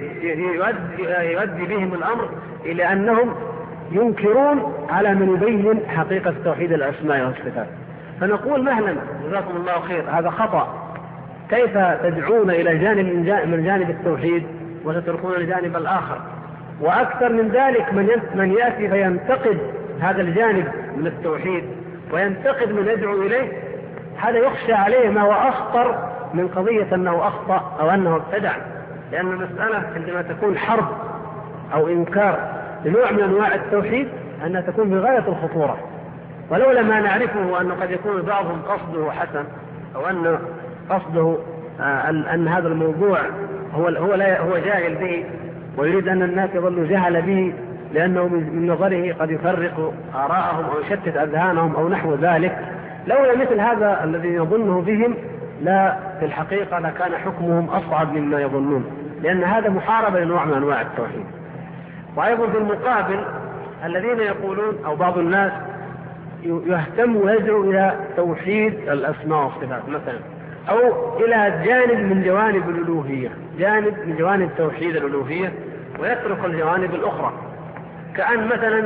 يؤدي بهم الأمر إلى أنهم ينكرون على من يبين حقيقة توحيد الأسماء والصفات. فنقول مهلا جزاكم الله خير، هذا خطأ. كيف تدعون إلى جانب من جانب التوحيد وتتركون الجانب الآخر؟ وأكثر من ذلك من يأتي فينتقد هذا الجانب من التوحيد وينتقد من يدعو إليه، هذا يخشى عليه ما هو أخطر من قضية أنه أخطأ أو أنه ابتدع. لأن المسألة عندما تكون حرب أو إنكار لنوع من أنواع التوحيد أنها تكون بغاية الخطورة، ولولا ما نعرفه أنه قد يكون بعضهم قصده حسن، أو أن قصده أن هذا الموضوع هو جاهل به ويريد أن الناس يظلوا جهل به، لأنه من نظره قد يفرق آراءهم أو يشتت أذهانهم أو نحو ذلك. لولا مثل هذا الذي يظنه بهم لا في الحقيقة لكان حكمهم أصعب مما يظنون، لأن هذا محاربة لنوع من أنواع التوحيد. وأيضا في المقابل الذين يقولون أو بعض الناس يهتم ويدعو إلى توحيد الأسماء والصفات مثلا، أو إلى جانب من جوانب الألوهية، جانب من جوانب توحيد الألوهية، ويترك الجوانب الأخرى، كأن مثلا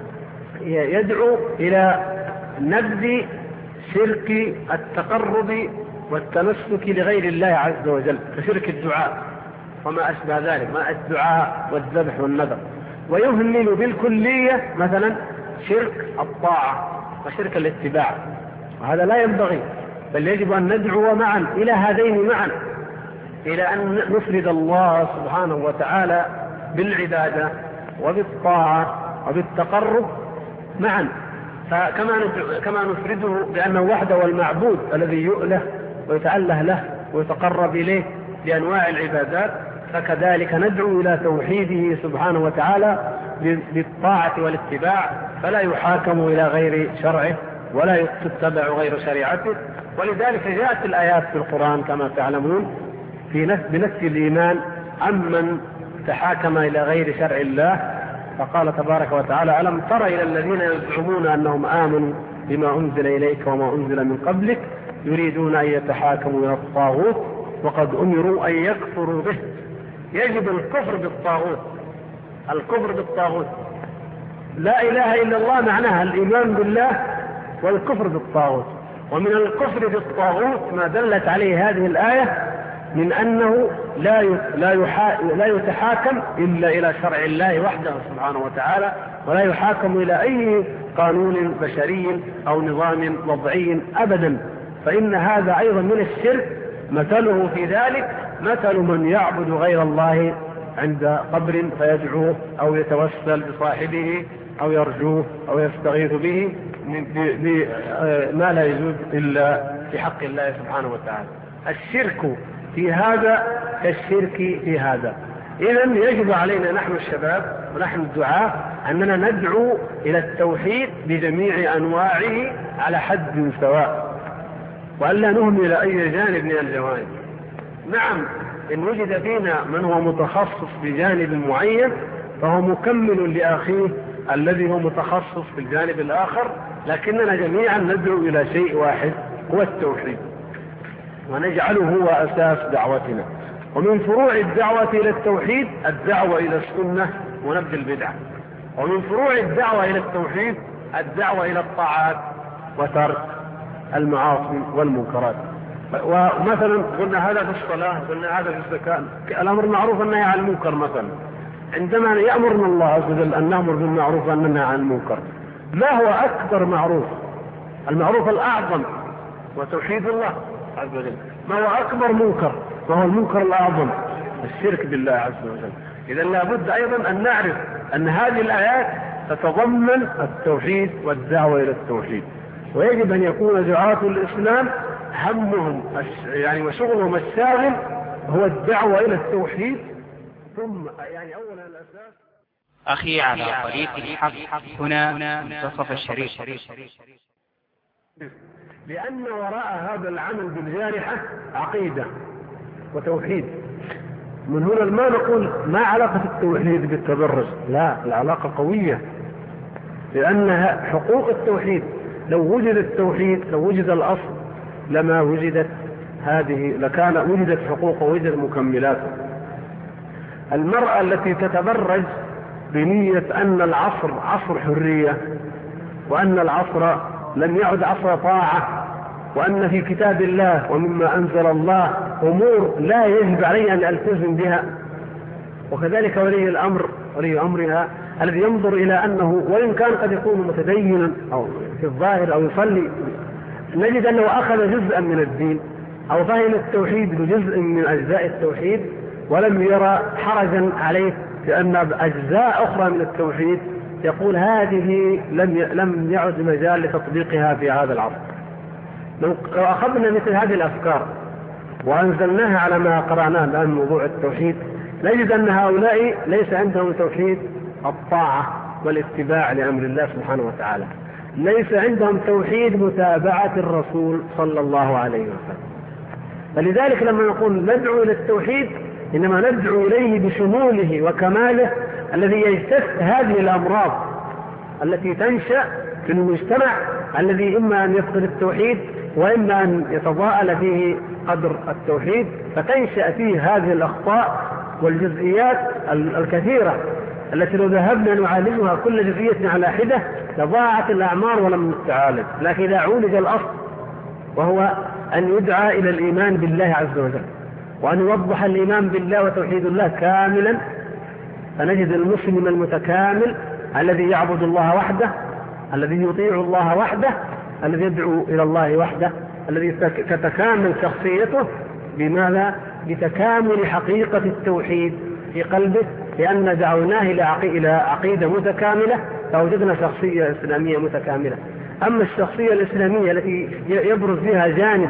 يدعو إلى نبذ شرك التقرب والتمسك لغير الله عز وجل كشرك الدعاء وما أشبه ذلك، ما الدعاء والذبح والنذر، ويهمل بالكلية مثلا شرك الطاعة وشرك الاتباع. وهذا لا ينبغي، بل يجب أن ندعو معا إلى هذين معا، إلى أن نفرد الله سبحانه وتعالى بالعبادة وبالطاعة وبالتقرب معا. فكما نفرده بأنه وحده والمعبود الذي يؤله ويتأله له ويتقرب إليه بأنواع العبادات، فكذلك ندعو إلى توحيده سبحانه وتعالى بالطاعة والاتباع، فلا يحاكم إلى غير شرعه ولا تتبع غير شريعته. ولذلك جاءت الآيات في القرآن كما تعلمون بنفي الإيمان عمن تحاكم إلى غير شرع الله. فقال تبارك وتعالى: ألم تر إلى الذين يزعمون أنهم آمنوا بما أنزل إليك وما أنزل من قبلك يريدون أن يتحاكموا إلى الطاغوت وقد أمروا أن يكفروا به. يجب الكفر بالطاغوت، الكفر بالطاغوت. لا إله إلا الله معناها الإيمان بالله والكفر بالطاغوت. ومن الكفر بالطاغوت ما دلت عليه هذه الآية من أنه لا يتحاكم إلا إلى شرع الله وحده سبحانه وتعالى، ولا يحاكم إلى أي قانون بشري أو نظام وضعي أبدا. فإن هذا أيضا من الشرك، مثله في ذلك مثل من يعبد غير الله عند قبر فيدعوه أو يتوسل بصاحبه أو يرجوه أو يستغيث به بما لا يجوز إلا في حق الله سبحانه وتعالى. الشرك في هذا كالشرك في هذا. إذن يجب علينا نحن الشباب ونحن الدعاة أننا ندعو إلى التوحيد بجميع أنواعه على حد سواء، وألا نهمل أي جانب من الجوانب. نعم، إن وجد فينا من هو متخصص بجانب معين فهو مكمل لأخيه الذي هو متخصص في الجانب الآخر، لكننا جميعا ندعو إلى شيء واحد هو التوحيد، ونجعله هو أساس دعوتنا. ومن فروع الدعوة إلى التوحيد الدعوة إلى السنة ونبذ البدعة. ومن فروع الدعوة إلى التوحيد الدعوة إلى الطاعات وترك المعاصي والمنكرات. ومثلا قلنا هذا في الصلاة، قلنا هذا في الزكاة، الأمر المعروف والنهي عن المنكر. مثلا عندما يأمرنا الله عز وجل أن نأمر بالمعروف وأن ننهى عن المنكر، ما هو أكبر معروف؟ المعروف الأعظم وتوحيد الله عز وجل. ما هو أكبر منكر؟ ما هو المنكر الأعظم؟ الشرك بالله عز وجل. إذا لابد أيضا أن نعرف أن هذه الآيات تتضمن التوحيد والدعوة إلى التوحيد، ويجب أن يكون دعاة الإسلام همهم يعني وشغلهم الشاغل هو الدعوة إلى التوحيد، ثم يعني أولا الأساس. أخي على طريق الحق هنا منتصف الشريف. لأن وراء هذا العمل بالجارحة عقيدة وتوحيد. من هنا ما نقول ما علاقة التوحيد بالتدرج، لا، العلاقة قوية، لأنها حقوق التوحيد. لو وجد التوحيد، لو وجد الأصل، لما وجدت هذه، لكان وجدت حقوق ووجدت مكملات. المرأة التي تتبرج بنية أن العصر عصر حرية، وأن العصر لم يعد عصر طاعة، وأن في كتاب الله ومما أنزل الله أمور لا يجب علي أن ألتزم بها، وكذلك ولي الأمر ولي أمرها الذي ينظر إلى أنه وإن كان قد يكون متدينا أو في الظاهر أو يصلي، نجد أنه أخذ جزءا من الدين أو فهم التوحيد بجزء من أجزاء التوحيد، ولم يرى حرجا عليه لأن أجزاء أخرى من التوحيد يقول هذه لم يعد مجال لتطبيقها في هذا العصر. لو أخذنا مثل هذه الأفكار وأنزلناها على ما قرأناه الآن موضوع التوحيد، نجد أن هؤلاء ليس عندهم توحيد الطاعة والاتباع لأمر الله سبحانه وتعالى، ليس عندهم توحيد متابعة الرسول صلى الله عليه وسلم. فلذلك لما نقول ندعو إلى التوحيد إنما ندعو إليه بشموله وكماله الذي يجتث هذه الأمراض التي تنشأ في المجتمع الذي إما أن يفقد التوحيد وإما أن يتضاءل فيه قدر التوحيد، فتنشأ فيه هذه الأخطاء والجزئيات الكثيرة التي لو ذهبنا نعالجها كل جزئية على حدة لضاعت الأعمار ولم تعالج. لكن إذا عولج الأصل وهو أن يدعى إلى الإيمان بالله عز وجل، وأن يوضح الإيمان بالله وتوحيد الله كاملا، فنجد المسلم المتكامل الذي يعبد الله وحده، الذي يطيع الله وحده، الذي يدعو إلى الله وحده، الذي تتكامل شخصيته. بماذا؟ بتكامل حقيقة التوحيد في قلبه، لأن دعوناه إلى عقيدة متكاملة فوجدنا شخصية إسلامية متكاملة. أما الشخصية الإسلامية التي يبرز فيها جانب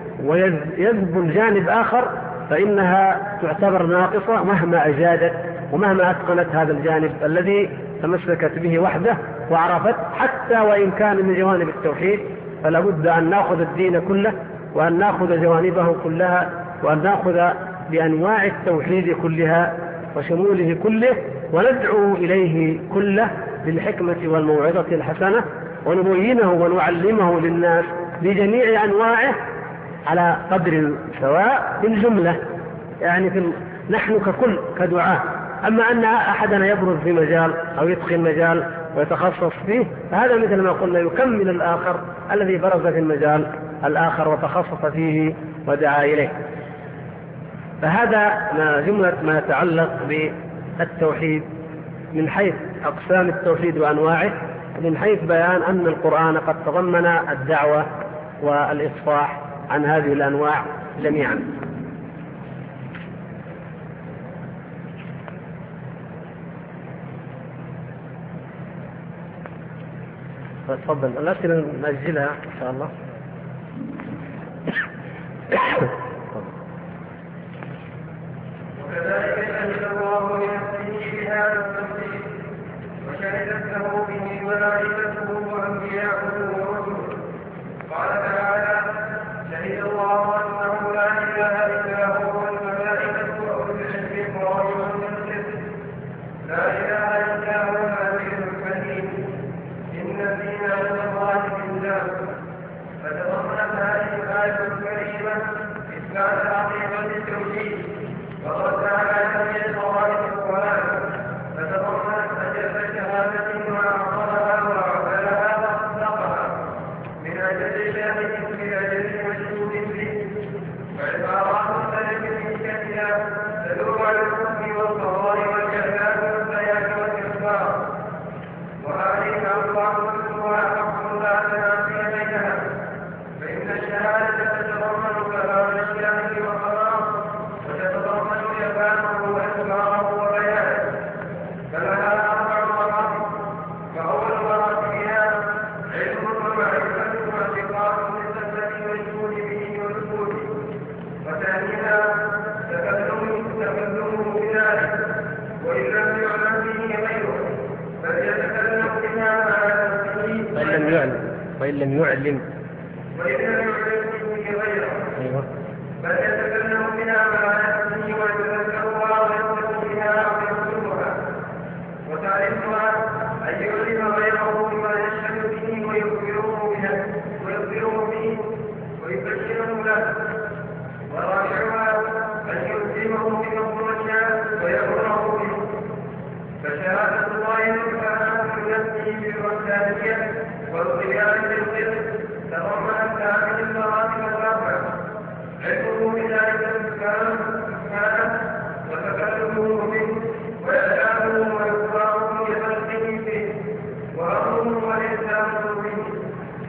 ويذبل جانب آخر فإنها تعتبر ناقصة مهما أجادت ومهما أتقنت هذا الجانب الذي تمسكت به وحده وعرفت، حتى وإن كان من جوانب التوحيد. فلا بد أن نأخذ الدين كله، وأن نأخذ جوانبه كلها، وأن نأخذ بأنواع التوحيد كلها وشموله كله، وندعو إليه كله بالحكمة والموعظة الحسنة، ونبينه ونعلمه للناس بجميع أنواعه على قدر سواء بالجملة. يعني نحن ككل كدعاء. أما أن أحدنا يبرز في مجال أو يدخل مجال ويتخصص فيه، فهذا مثل ما قلنا يكمل الآخر الذي برز في المجال الآخر وتخصص فيه ودعا إليه. فهذا جملة ما يتعلق بالتوحيد من حيث أقسام التوحيد وأنواعه، من حيث بيان أن القرآن قد تضمن الدعوة والإصفاح عن هذه الأنواع جميعا. تفضل الأسئلة نأجلها إن شاء الله. وكذلك شهد الله لنفسه بهذا التوحيد، وشهدت له به ملائكته وأنبياؤه ورسله. قال تعالى: شهد الله أنه لا إله إلا هو والملائكة وأولو العلم قائما بالقسط، لا إله إلا هو العزيز الحكيم، إن الدين عند الله الإسلام. فتضمنت هذه الآية الكريمة إثبات عقيدة التوحيد والرد على جميع طوائف الضلال، فتضمنت الشهادة في أجل مشهود به، وعبارات السلف كثيرة تدور على الحكم والقضاء والجزاء والبيان والإخبار، وهذه أربعة كلها حق لا تنافي بينها، فإن الشهادة تتضمن كلام الشاهد وقراره، وتتضمن يبانه وإخباره وبيانه، فلها أربع مراتب. فأول مراتبها علم ومعرفة واعتقاد بالسبب والجود به والوجود، وثانيها تكلمه بذلك وإن لم يعلم به غيره فليتكلم بها مع نفسه وإن لم يعلم به غيره فليتكلم بها مع نفسه ويتذكرها ويتذكر بها ويذكرها. وثالثها أن يعلم غيره بما يشهد به ويخبره به ويبشره له. ورابعها أن يلزمه بمخرجها ويأمره به. فشهادة الله سبحانه بنفسه بالوحدانية والقيام بالقسط تضمنت هذه المراتب الأربعة: علمه بذلك سبحانه وتكلمه به وإعلامه وإخباره بخلقه به وأمره وإلزامه به.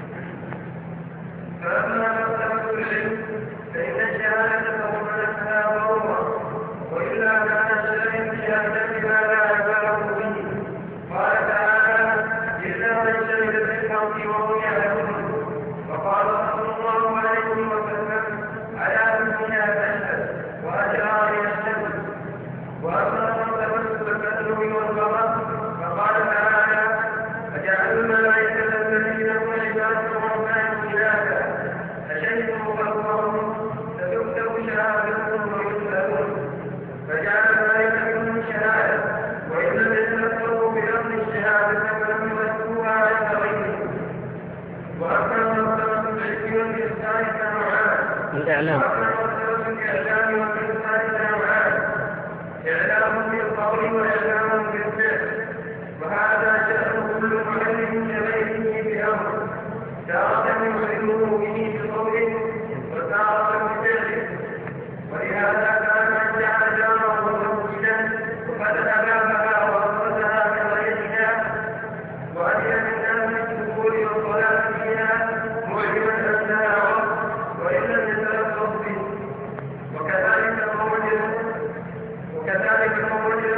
فأما مرتبة العلم فإن الشهادة تضمنتها ضرورة، وإلا كان الشرع بشهادة ما لا يعلم به. قال تعالى: إلا من شهد بالحق وهم يعلمون. وقال صلى الله عليه وسلم: على مثلها تشهد وأجرى يشهد. وأما مرتبة التكلم والبراء فقال تعالى: فجعلوا الملائكة الذين هم عباد الرحمن إناثا أشهدوا خلقهم ستكتب شهادتهم ويسألون. فجعل ذلك منهم شهادة، وإن لم يتذكروا بلفظ الشهادة ولم يذكروها عند غيرهم. وأما مرتبة العلم والإحسان فنوعان. الإعلام والإحسان نوعان: إعلام بالقول وإعلام بالفعل. وهذا شأن كل معلم كغيره بأمر، تارة يعلمه به بقوله وتارة بفعله. ولهذا كان من جعل جاره مسجدا وقد أبابها وأخرجها من غيرها وأذن الناس بالدخول والصلاة فيها معلما أنها وقت وإن لم يتلفظ به. وكذلك موجد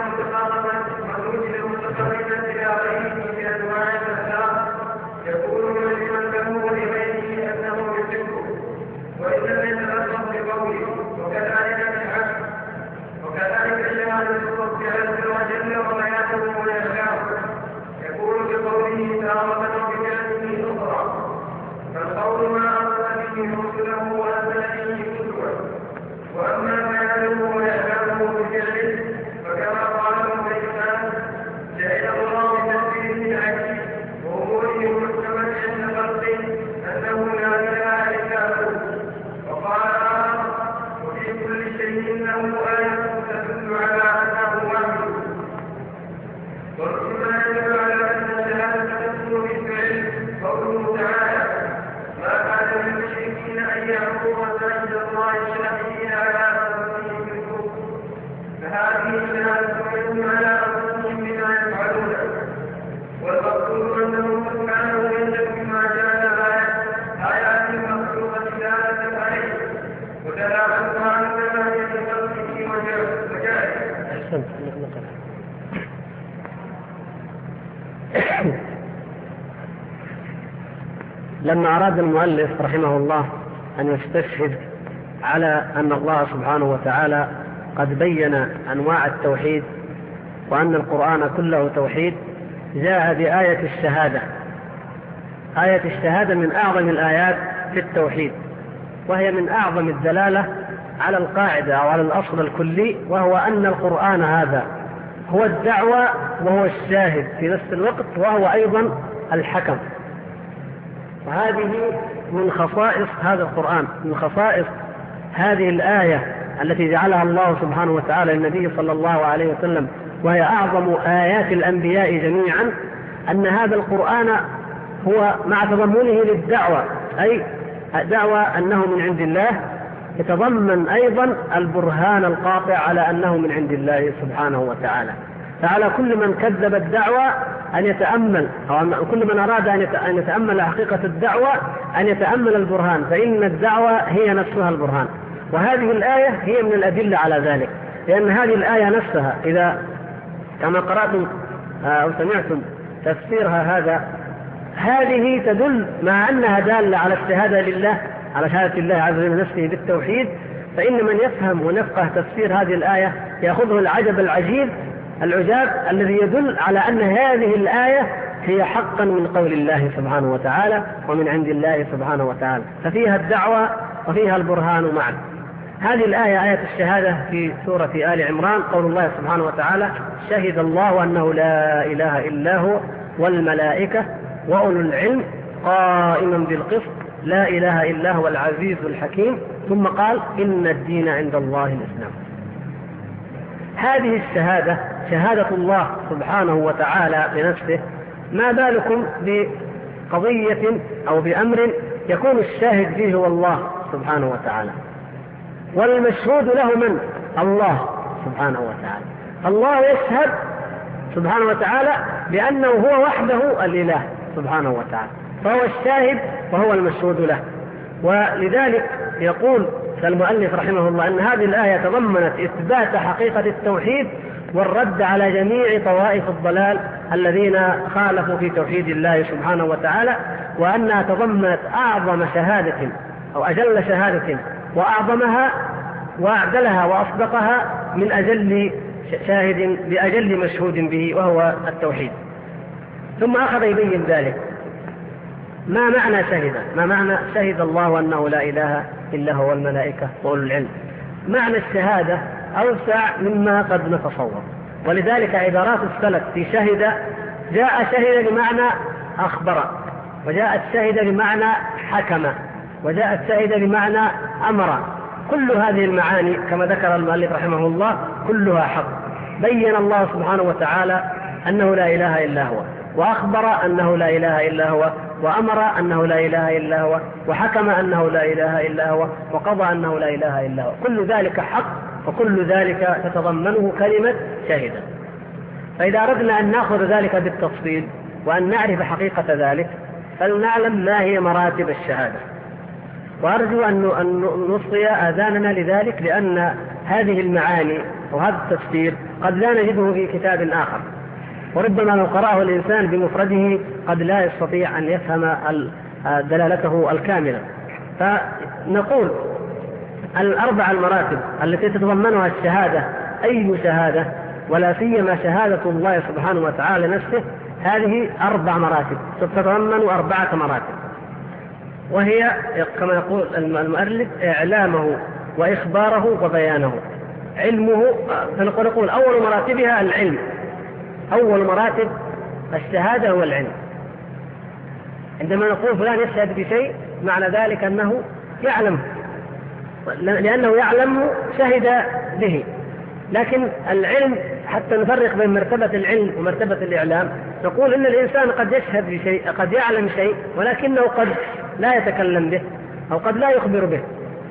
متقربا إلى غيره بأنواع الأخلاق يكون معلما له ولغيره أنه يحبه وإن لم يتلفظ بقوله. وكذلك بالعكس، وكذلك شهادة الرب عز وجل وبيانه وإعلامه يكون بقوله تارة وبفعله أخرى. فالقول ما أرسل به رسله وأنزل به كتبه، وأما بيانه وإعلامه بفعله فكما قال ابن كيسان: جعل الله بتدبيره العجيب وأموره محكمة عند خلقه أنه لا إله إلا هو. وقال آخر: وفي كل شيء له آية تدل على أنه واحد. ومما يدل على أن الشهادة تكون بالفعل قوله تعالى: ما كان للمشركين أن يعبدوا مساجد الله شاهدين على أنفسهم بالكفر. فهذه الشهادة تدل على أنفسهم بما يفعلون. والمقصود أنه سبحانه يجب بما جعل آيات مخلوقة دالة عليه ودلالة على كمالية خلقه وجعله. لما أراد المؤلف رحمه الله أن يستشهد على أن الله سبحانه وتعالى قد بين أنواع التوحيد وأن القرآن كله توحيد، جاء بآية الشهادة. آية الشهادة من أعظم الآيات في التوحيد، وهي من أعظم الدلالة على القاعدة أو على الأصل الكلي، وهو أن القرآن هذا هو الدعوة وهو الشاهد في نفس الوقت، وهو أيضا الحكم. وهذه من خصائص هذا القرآن، من خصائص هذه الآية التي جعلها الله سبحانه وتعالى للنبي صلى الله عليه وسلم، وهي أعظم آيات الأنبياء جميعا، أن هذا القرآن هو مع تضمنه للدعوة، أي دعوى أنه من عند الله يتضمن أيضا البرهان القاطع على أنه من عند الله سبحانه وتعالى. فعلى كل من كذب الدعوة أن يتأمل، أو كل من أراد أن يتأمل حقيقة الدعوة أن يتأمل البرهان، فإن الدعوة هي نفسها البرهان. وهذه الآية هي من الأدلة على ذلك، لأن هذه الآية نفسها إذا كما قرأتم أو سمعتم تفسيرها هذا، هذه تدل مع أنها دالة على الشهادة لله، على شهادة الله عز وجل نفسه بالتوحيد، فإن من يفهم ونفقه تفسير هذه الآية يأخذه العجب العجيب العجاب الذي يدل على أن هذه الآية هي حقا من قول الله سبحانه وتعالى ومن عند الله سبحانه وتعالى، ففيها الدعوة وفيها البرهان معا. هذه الآية آية الشهادة في سورة آل عمران، قول الله سبحانه وتعالى: شهد الله أنه لا إله إلا هو والملائكة وأولو العلم قائما بالقسط لا إله إلا هو العزيز الحكيم، ثم قال: إن الدين عند الله الإسلام. هذه الشهادة شهادة الله سبحانه وتعالى لنفسه، ما بالكم بقضية أو بأمر يكون الشاهد فيه هو الله سبحانه وتعالى، والمشهود له من؟ الله سبحانه وتعالى. الله يشهد سبحانه وتعالى بأنه هو وحده الإله سبحانه وتعالى، فهو الشاهد وهو المشهود له. ولذلك يقول المؤلف رحمه الله أن هذه الآية تضمنت إثبات حقيقة التوحيد والرد على جميع طوائف الضلال الذين خالفوا في توحيد الله سبحانه وتعالى، وأنها تضمنت أعظم شهادة أو أجل شهادة وأعظمها وأعدلها وأصدقها من أجل شاهد بأجل مشهود به وهو التوحيد. ثم أخذ يبين ذلك. ما معنى شهد؟ ما معنى شهد الله أنه لا إله إلا هو الملائكة وأولو العلم؟ معنى الشهادة أوسع مما قد نتصور، ولذلك عبارات السلف في شهد جاء شهد بمعنى أخبر، وجاءت شهد بمعنى حكم، وجاءت شهد بمعنى أمر. كل هذه المعاني كما ذكر المؤلف رحمه الله كلها حق. بين الله سبحانه وتعالى أنه لا إله إلا هو، وأخبر أنه لا إله إلا هو، وأمر أنه لا إله إلا هو، وحكم أنه لا إله إلا هو، وقضى أنه لا إله إلا هو. كل ذلك حق، وكل ذلك تتضمنه كلمة شهد. فإذا أردنا أن نأخذ ذلك بالتفصيل وأن نعرف حقيقة ذلك فلنعلم ما هي مراتب الشهادة. وأرجو أن نصغي آذاننا لذلك، لأن هذه المعاني وهذا التفسير قد لا نجده في كتاب آخر، وربما لو قرأه الإنسان بمفرده قد لا يستطيع أن يفهم دلالته الكاملة. فنقول الأربع المراتب التي تتضمنها الشهادة، أي شهادة، ولا سيما شهادة الله سبحانه وتعالى نفسه، هذه 4 مراتب تتضمن 4 مراتب، وهي كما يقول المؤلف: إعلامه وإخباره وبيانه. علمه، فنقول أول مراتبها العلم. أول مراتب الشهادة هو العلم. عندما نقول فلان يشهد بشيء معنى ذلك أنه يعلم، لأنه يعلم شهد به. لكن العلم حتى نفرق بين مرتبة العلم ومرتبة الإعلام، نقول إن الإنسان قد يشهد بشيء، قد يعلم شيء، ولكنه قد لا يتكلم به أو قد لا يخبر به.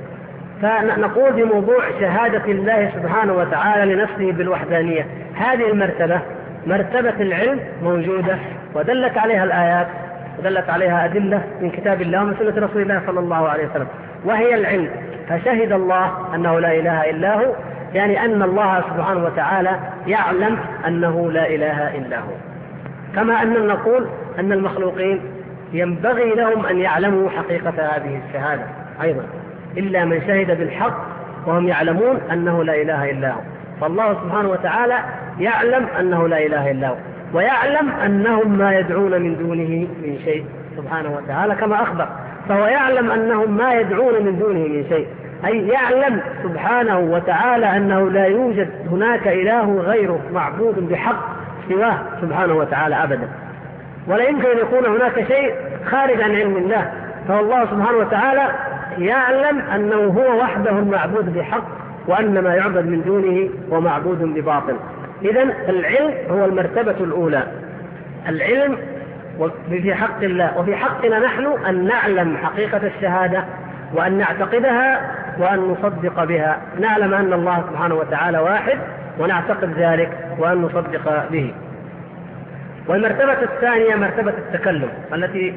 فنقول بموضوع شهادة الله سبحانه وتعالى لنفسه بالوحدانية، هذه المرتبة مرتبة العلم موجودة، ودلت عليها الآيات ودلت عليها أدلة من كتاب الله ومن سنة رسول الله صلى الله عليه وسلم، وهي العلم. فشهد الله أنه لا إله إلا هو، يعني أن الله سبحانه وتعالى يعلم أنه لا إله إلا هو. كما أن نقول أن المخلوقين ينبغي لهم أن يعلموا حقيقة هذه الشهادة أيضا، إلا من شهد بالحق وهم يعلمون أنه لا إله إلا هو. فالله سبحانه وتعالى يعلم أنه لا إله إلا هو، ويعلم أنهم ما يدعون من دونه من شيء سبحانه وتعالى كما أخبر. فهو يعلم أنهم ما يدعون من دونه من شيء، أي يعلم سبحانه وتعالى أنه لا يوجد هناك إله غيره معبود بحق سواه سبحانه وتعالى أبدا، ولا يمكن أن يكون هناك شيء خارج عن علم الله. فالله سبحانه وتعالى يعلم أنه هو وحده المعبود بحق، وأن ما يعبد من دونه ومعبود بباطل. إذن العلم هو المرتبة الأولى. العلم في حق الله وفي حقنا نحن أن نعلم حقيقة الشهادة وأن نعتقدها وأن نصدق بها. نعلم أن الله سبحانه وتعالى واحد ونعتقد ذلك وأن نصدق به. والمرتبة الثانية مرتبة التكلم التي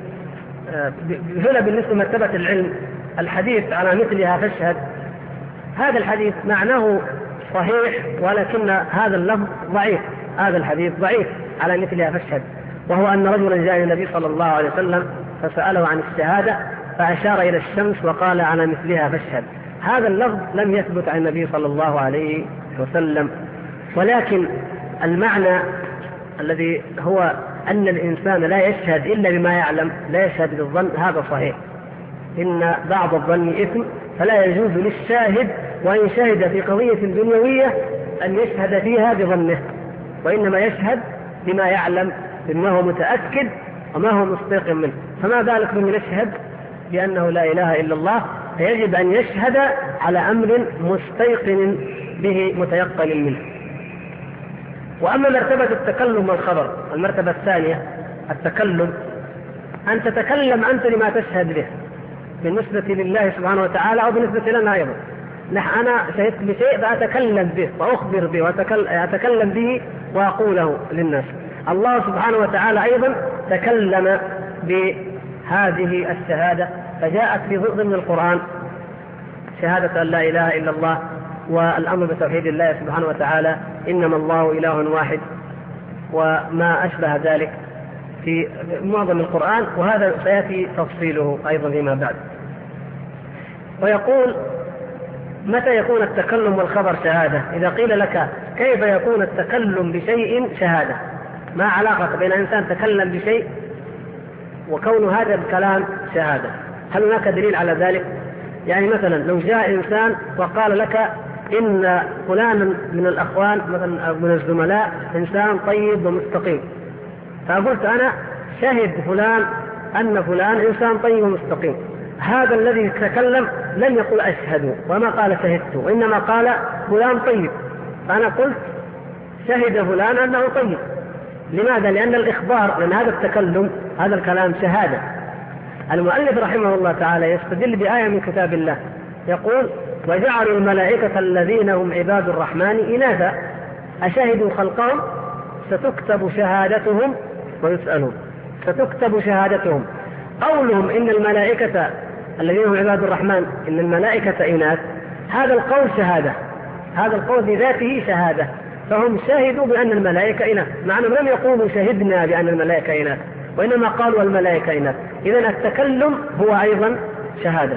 هنا بالنسبة لمرتبة العلم الحديث على مثلها فاشهد. هذا الحديث معناه صحيح ولكن هذا اللفظ ضعيف، هذا الحديث ضعيف على مثلها فاشهد، وهو أن رجلا جاء إلى النبي صلى الله عليه وسلم فسأله عن الشهادة فأشار إلى الشمس وقال على مثلها فاشهد. هذا اللفظ لم يثبت عن النبي صلى الله عليه وسلم، ولكن المعنى الذي هو أن الإنسان لا يشهد إلا بما يعلم، لا يشهد بالظن، هذا صحيح. إن بعض الظن إثم، فلا يجوز للشاهد وإن شهد في قضية دنيوية أن يشهد فيها بظنه، وإنما يشهد بما يعلم، بما هو متأكد وما هو مستيقن منه. فما بالك من يشهد بأنه لا إله إلا الله، فيجب أن يشهد على أمر مستيقن به متيقن منه. وأما مرتبة التكلم والخبر، المرتبة الثانية التكلم، أن تتكلم أنت لما تشهد به بالنسبة لله سبحانه وتعالى أو بالنسبة لنا أيضا. أنا شهدت بشيء فأتكلم به وأخبر به وأتكلم به وأقوله للناس. الله سبحانه وتعالى أيضا تكلم بهذه الشهادة، فجاءت في ضمن القرآن شهادة أن لا إله إلا الله والأمر بتوحيد الله سبحانه وتعالى، إنما الله إله واحد، وما أشبه ذلك في معظم القرآن، وهذا سيأتي تفصيله أيضا فيما بعد. ويقول متى يكون التكلم والخبر شهادة؟ إذا قيل لك كيف يكون التكلم بشيء شهادة؟ ما علاقة بين إنسان تكلم بشيء وكون هذا الكلام شهادة؟ هل هناك دليل على ذلك؟ يعني مثلا لو جاء إنسان وقال لك إن فلانا من الأخوان مثلا أو من الزملاء إنسان طيب ومستقيم، فقلت أنا شهد فلان أن فلان إنسان طيب ومستقيم، هذا الذي تكلم لم يقل أشهد وما قال شهدت، وإنما قال فلان طيب، فأنا قلت شهد فلان أنه طيب. لماذا؟ لأن الإخبار، لأن هذا التكلم هذا الكلام شهادة. المؤلف رحمه الله تعالى يستدل بآية من كتاب الله يقول وجعلوا الملائكة الذين هم عباد الرحمن إناثا أشهدوا خلقهم ستكتب شهادتهم ويسألون. ستكتب شهادتهم. قولهم إن الملائكة الذين هم عباد الرحمن إن الملائكة إناث، هذا القول شهادة، هذا القول بذاته شهادة، فهم شهدوا بأن الملائكة إناث، مع أنهم لم يقولوا شهدنا بأن الملائكة إناث، وإنما قالوا الملائكة إناث. إذن التكلم هو أيضا شهادة.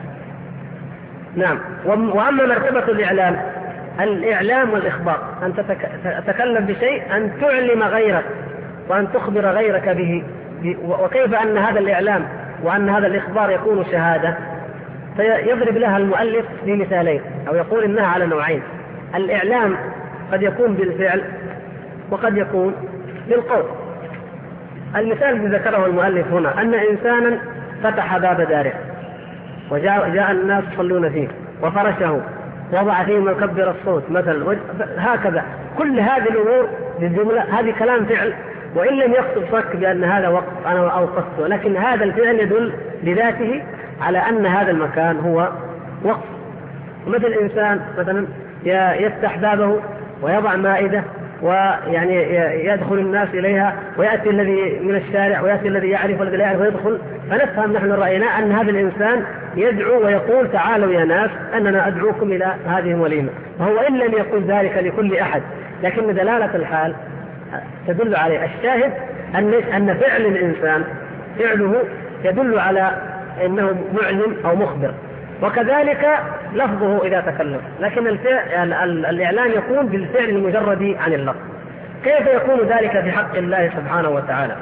نعم. وأما مرتبة الإعلام والإخبار، أن تتكلم بشيء، أن تعلم غيرك وأن تخبر غيرك به. وكيف أن هذا الإعلام وأن هذا الإخبار يكون شهادة؟ فيضرب لها المؤلف بمثالين، أو يقول إنها على نوعين. الإعلام قد يكون بالفعل وقد يكون بالقول. المثال الذي ذكره المؤلف هنا أن إنسانا فتح باب داره وجاء الناس يصلون فيه وفرشه وضع فيه مكبر الصوت مثلا، هكذا. كل هذه الأمور بالجملة هذه كلام فعل، وإن لم يقصد شك بأن هذا وقف أنا أوقفته، لكن هذا الفعل يدل بذاته على أن هذا المكان هو وقف. مثل إنسان مثلا يفتح بابه ويضع مائدة ويعني يدخل الناس إليها، ويأتي الذي من الشارع ويأتي الذي يعرف والذي لا يعرف ويدخل، فنفهم نحن رأينا أن هذا الإنسان يدعو ويقول تعالوا يا ناس أننا أدعوكم إلى هذه الوليمة، وهو إن لم يقل ذلك لكل أحد، لكن دلالة الحال تدل عليه. الشاهد أن فعل الإنسان فعله يدل على أنه معلم أو مخبر، وكذلك لفظه إذا تكلم، لكن الإعلان يكون بالفعل المجرد عن اللفظ. كيف يكون ذلك في حق الله سبحانه وتعالى؟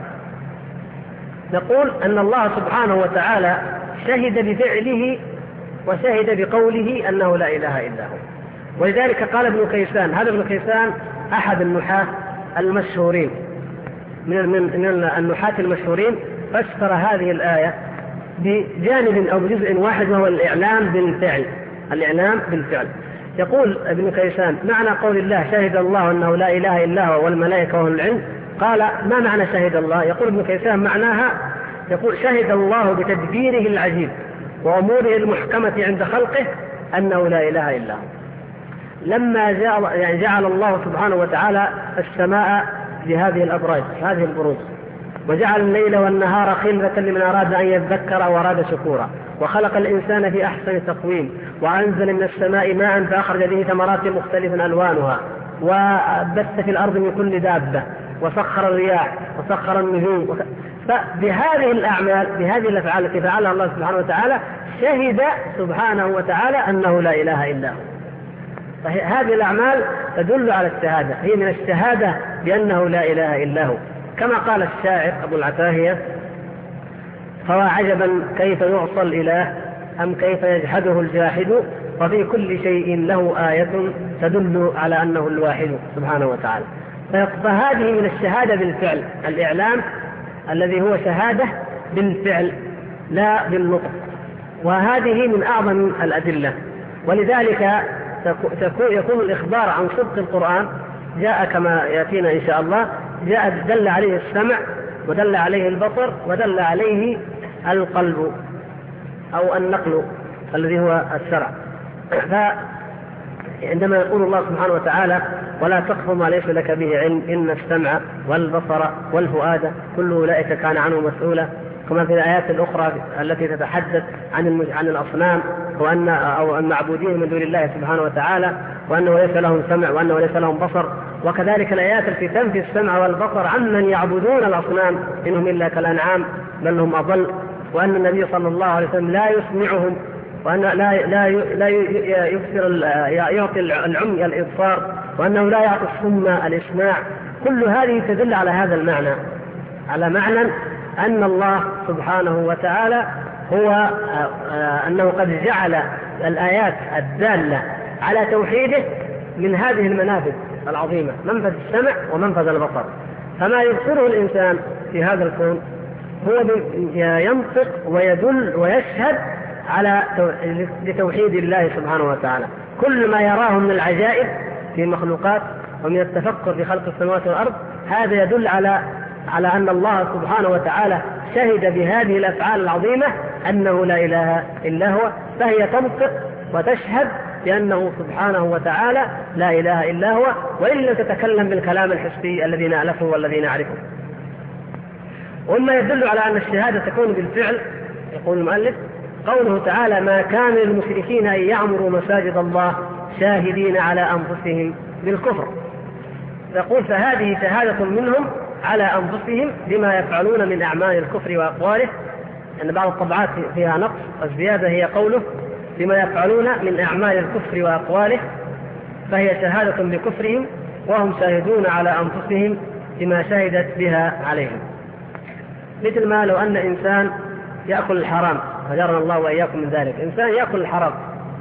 نقول أن الله سبحانه وتعالى شهد بفعله وشهد بقوله أنه لا إله إلا هو. ولذلك قال ابن كيسان، هذا ابن كيسان أحد النحاة المشهورين من النحاة المشهورين، فسر هذه الآية بجانب أو بجزء واحد، وهو الإعلام بالفعل. الإعلام بالفعل. يقول ابن كيسان معنى قول الله شهد الله أنه لا إله إلا هو والملائكة وأولو العلم، قال ما معنى شهد الله؟ يقول ابن كيسان معناها، يقول شهد الله بتدبيره العجيب وأموره المحكمة عند خلقه أنه لا إله إلا هو. لما جعل الله سبحانه وتعالى السماء بهذه الأبراج، هذه البروج، وجعل الليل والنهار خلفة لمن أراد أن يذكر أو أراد شكورا، وخلق الإنسان في أحسن تقويم، وأنزل من السماء ماء فأخرج به ثمرات مختلفا ألوانها، وبث في الأرض من كل دابة، وسخر الرياح وسخر النجوم. فبهذه الأعمال، بهذه الأفعال التي فعلها الله سبحانه وتعالى، شهد سبحانه وتعالى أنه لا إله إلا هو. فهذه الأعمال تدل على الشهادة، هي من الشهادة بأنه لا إله إلا هو. كما قال الشاعر أبو العتاهية: فوا عجبا كيف يعصى الإله أم كيف يجحده الجاحد، وفي كل شيء له آية تدل على أنه الواحد سبحانه وتعالى. فهذه من الشهادة بالفعل، الإعلام الذي هو شهادة بالفعل لا بالنطق، وهذه من أعظم الأدلة. ولذلك يكون الإخبار عن صدق القرآن جاء كما يأتينا إن شاء الله، جاء دل عليه السمع ودل عليه البصر ودل عليه القلب أو النقل الذي هو الشرع. فعندما يقول الله سبحانه وتعالى: ولا تقف ما ليس لك به علم إن السمع والبصر والفؤاد كل أولئك كان عنه مسؤولا، كما في الآيات الأخرى التي تتحدث عن الأصنام وأن أو المعبودين من دون الله سبحانه وتعالى، وأنه ليس لهم سمع وأنه ليس لهم بصر. وكذلك الآيات التي تنفي السمع والبصر عمن يعبدون الأصنام إنهم إلا كالأنعام بل هم أضل، وأن النبي صلى الله عليه وسلم لا يسمعهم، وأن لا يبصر يعطي العمي الإبصار، وأنه لا يعطي الصم الإسماع. كل هذه تدل على هذا المعنى، على معنى أن الله سبحانه وتعالى هو أنه قد جعل الآيات الدالة على توحيده من هذه المنافذ العظيمة، منفذ السمع ومنفذ البصر. فما يبصره الإنسان في هذا الكون هو ينطق ويدل ويشهد على لتوحيد الله سبحانه وتعالى. كل ما يراه من العجائب في المخلوقات ومن التفكر في خلق السماوات والأرض، هذا يدل على أن الله سبحانه وتعالى شهد بهذه الأفعال العظيمة أنه لا إله إلا هو، فهي تنطق وتشهد بأنه سبحانه وتعالى لا إله إلا هو، وإن لم تتكلم بالكلام الحسي الذي نعرفه والذي نعرفه. وما يدل على أن الشهادة تكون بالفعل، يقول المؤلف: قوله تعالى: ما كان للمشركين أن يعمروا مساجد الله شاهدين على أنفسهم بالكفر. يقول: فهذه شهادة منهم على أنفسهم بما يفعلون من أعمال الكفر وأقواله. أن بعض الطبعات فيها نقص، الزيادة هي قوله: بما يفعلون من أعمال الكفر وأقواله، فهي شهادة بكفرهم وهم شاهدون على أنفسهم بما شهدت بها عليهم. مثل ما لو أن إنسان يأكل الحرام، فجرنا الله وإياكم من ذلك، إنسان يأكل الحرام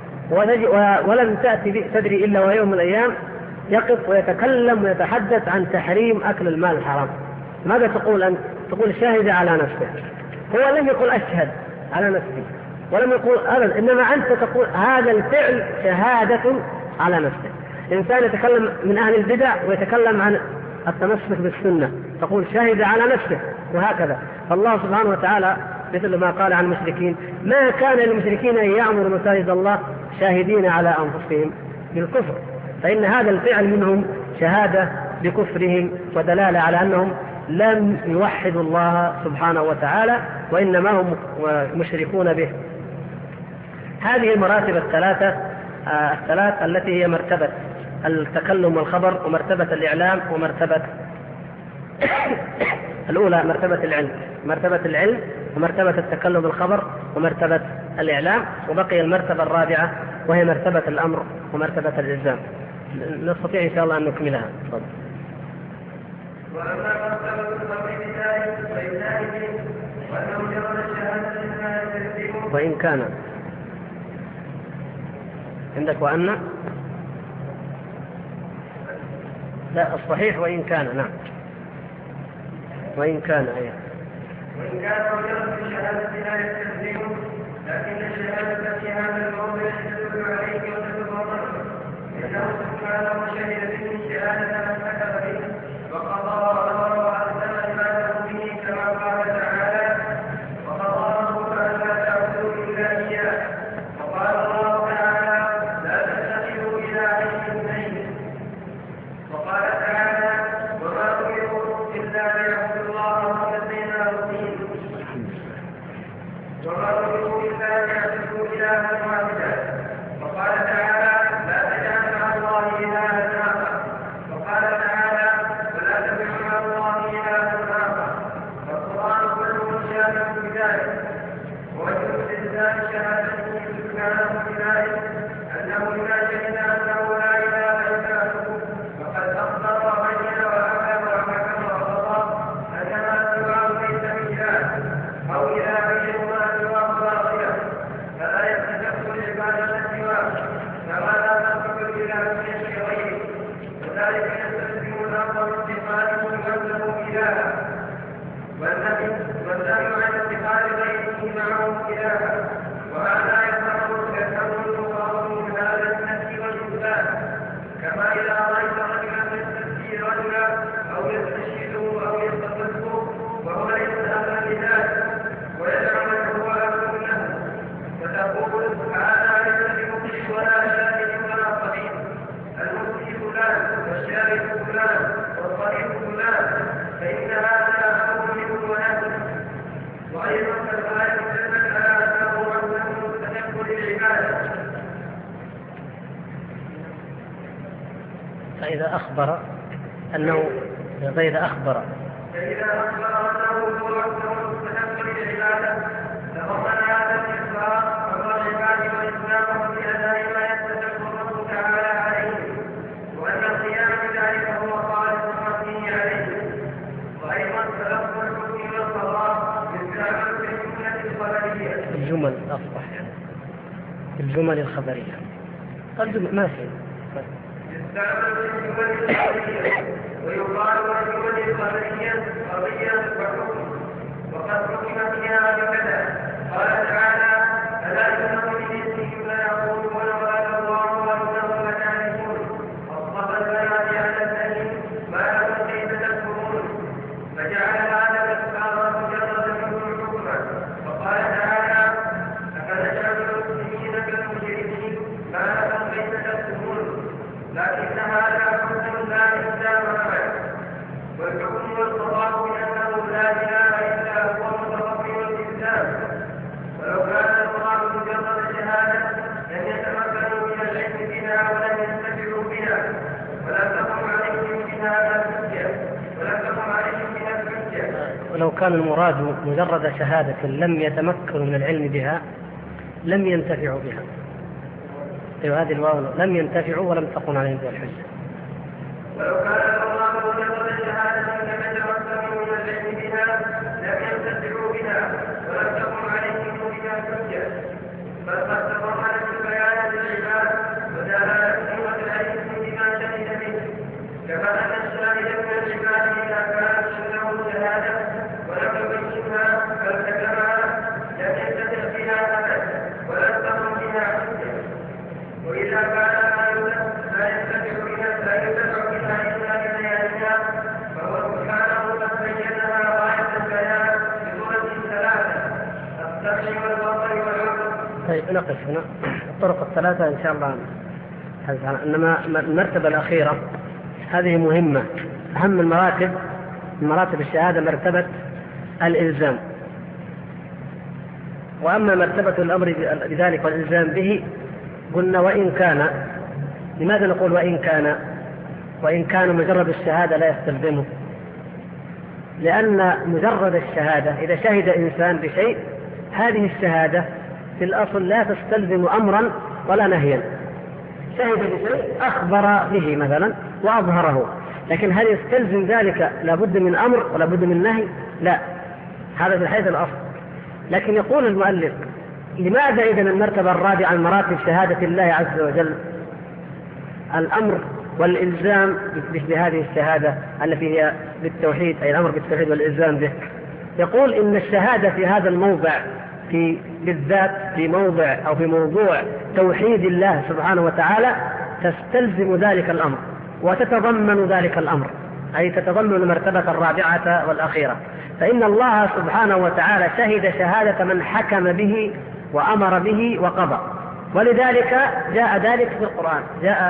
ولم تدري إلا ويوم من الأيام يقف ويتكلم ويتحدث عن تحريم أكل المال الحرام، ماذا تقول أنت؟ تقول شاهد على نفسه. هو لم يقل أشهد على نفسه ولم يقول أبدا، إنما أنت تقول هذا الفعل شهادة على نفسه. إنسان يتكلم من أهل البدع ويتكلم عن التمسك بالسنة، تقول شهد على نفسه، وهكذا. فالله سبحانه وتعالى مثل ما قال عن المشركين: ما كان للمشركين أن يعمروا مساجد الله شاهدين على أنفسهم بالكفر. فإن هذا الفعل منهم شهادة بكفرهم ودلالة على أنهم لم يوحدوا الله سبحانه وتعالى، وإنما هم مشركون به. هذه المراتب الثلاث التي هي مرتبة التكلم والخبر، ومرتبة الإعلام، ومرتبة الأولى مرتبة العلم ومرتبة التكلم بالخبر ومرتبة الإعلام، وبقي المرتبة الرابعة وهي مرتبة الأمر ومرتبة الإلزام. نستطيع إن شاء الله أن نكملها. تفضل. وأما مرتبة الخبر بذلك فإنه وأنه جرد الشهادة لما يستلزمه وإن كان عندك وأن لا الصحيح وإن كان، نعم، وإن كان أيه. وإن كان مجرد الشهادة لا يستلزمه، لكن الشهادة في هذا الموضع تدل عليه وتتضمنه، إنه سبحانه شهد به شهادة من كتب به وقضى وأمر ذلك أنه إذا شهد أنه لا إله إلا هو فقد أخبر وبين وحكم وقضى أنما سواه ليس بإله أو إله ما سواه باطلا فلا يستحق العبادة سواه كما لا تصح الإله من غيره وذلك يستلزم الأمر اتخاذه وحده إلها والنهي عن اتخاذ غيره معه إلها وهذا يفهم المقام من هذا النفي والإثبات كما إذا رأيت رجلا يستفتي رجلا أو يستشهده أو يستقصه وهو ليس أهلا لذلك ويدعو من هو أهل له فتقول هذا ليس بمخرج ولا شاهد ولا قريب المفتي فلان والشاهد فلان والقريب فلان فإن هذا أمر منه ونهي وأيضا كذلك دلت على أنه عنه مستحق للعبادة. فإذا أخبر أنه فإذا أخبر أنه هو عنه مستحق للعبادة تضمن هذا الإخبار أمر العباد وإسلامهم بأداء ما يستحق الله تعالى عليه وأن القيام بذلك هو خالص حقه عليه وأيضا تلقى الحكم والقضاء يستعمل في الجملة الخبرية الجمل أصبح الجمل الخبرية الجمل ما في يستعمل في الجمل الخبرية ويقال الجمل الخبرية قضية وحكم وقد حكم فيها بكذا قال تعالى ألا إنه من اسمهم لا يقولون ولا الله وإنهم لكاذبون أصطفى البيان على الدليل ما لكم كيف تكفرون فجعل هذا الإخبار مجرد منه حكما وقال تعالى أفنجعل المسلمين كالمجرمين ما لكم كيف تكفرون لكن هذا حكم لا إسلام معه والحكم والقضاء بأنه لا إله إلا هو متوفي الإسلام ولو كان المراد مجرد شهادة لم يتمكنوا من العلم بها ولم ينتفعوا بها ولم تقم عليهم بها الحجة ولو كان المراد مجرد شهادة لم يتمكنوا من العلم بها لم ينتفعوا بها. هذه الواو لم ينتفعوا ولم تقم عليهم بها الحجة. ولو كان المراد مجرد شهادة لم يتمكنوا من العلم بها لم ينتفعوا بها ولم تقم عليهم بها الحجة بل قد تضمنت البيان للعباد ودلالة العلم بما شهد به كما أن الشاهد من العباد إذا كانت له شهادة ولم يبينها بل كتمها لم ينتفع بها أبدا ولم تقم بها حجة وإذا كان لا ينتفع بها إلا ببيانها فهو سبحانه قد بينها غاية البيان بصورة ثلاثة السمع والبصر والعقل. طيب نقف هنا الطرق الثلاثة إن شاء الله. إنما المرتبة الأخيرة هذه مهمة، أهم المراتب مراتب الشهادة مرتبة الإلزام. وأما مرتبة الأمر بذلك والإلزام به قلنا وإن كان. لماذا نقول وإن كان مجرد الشهادة لا يستلزمه؟ لأن مجرد الشهادة إذا شهد إنسان بشيء هذه الشهادة في الأصل لا تستلزم أمرا ولا نهيا. شهد بشيء أخبر به مثلا وأظهره، لكن هل يستلزم ذلك لابد من أمر ولا بد من نهي؟ لا، هذا في حيث الأصل. لكن يقول المؤلف لماذا إذن المرتبة الرابعة من مراتب شهادة الله عز وجل الأمر والإلزام بهذه الشهادة التي هي بالتوحيد، أي الأمر بالتوحيد والإلزام به؟ يقول إن الشهادة في هذا الموضع بالذات في موضع أو في موضوع توحيد الله سبحانه وتعالى تستلزم ذلك الأمر وتتضمن ذلك الأمر، أي تتضمن المرتبة الرابعة والأخيرة. فإن الله سبحانه وتعالى شهد شهادة من حكم به وأمر به وقضى، ولذلك جاء ذلك في القرآن.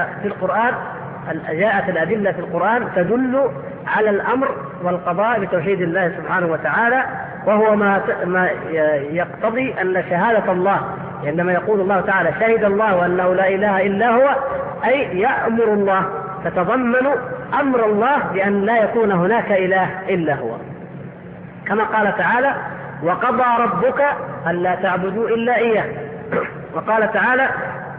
جاءت الأدلة في القرآن تدل على الأمر والقضاء بتوحيد الله سبحانه وتعالى، وهو ما يقتضي أن شهادة الله عندما يقول الله تعالى شهد الله أنه لا إله إلا هو، أي يأمر الله، تتضمن أمر الله بأن لا يكون هناك إله إلا هو، كما قال تعالى وقضى ربك ألا تعبدوا إلا إياه. وقال تعالى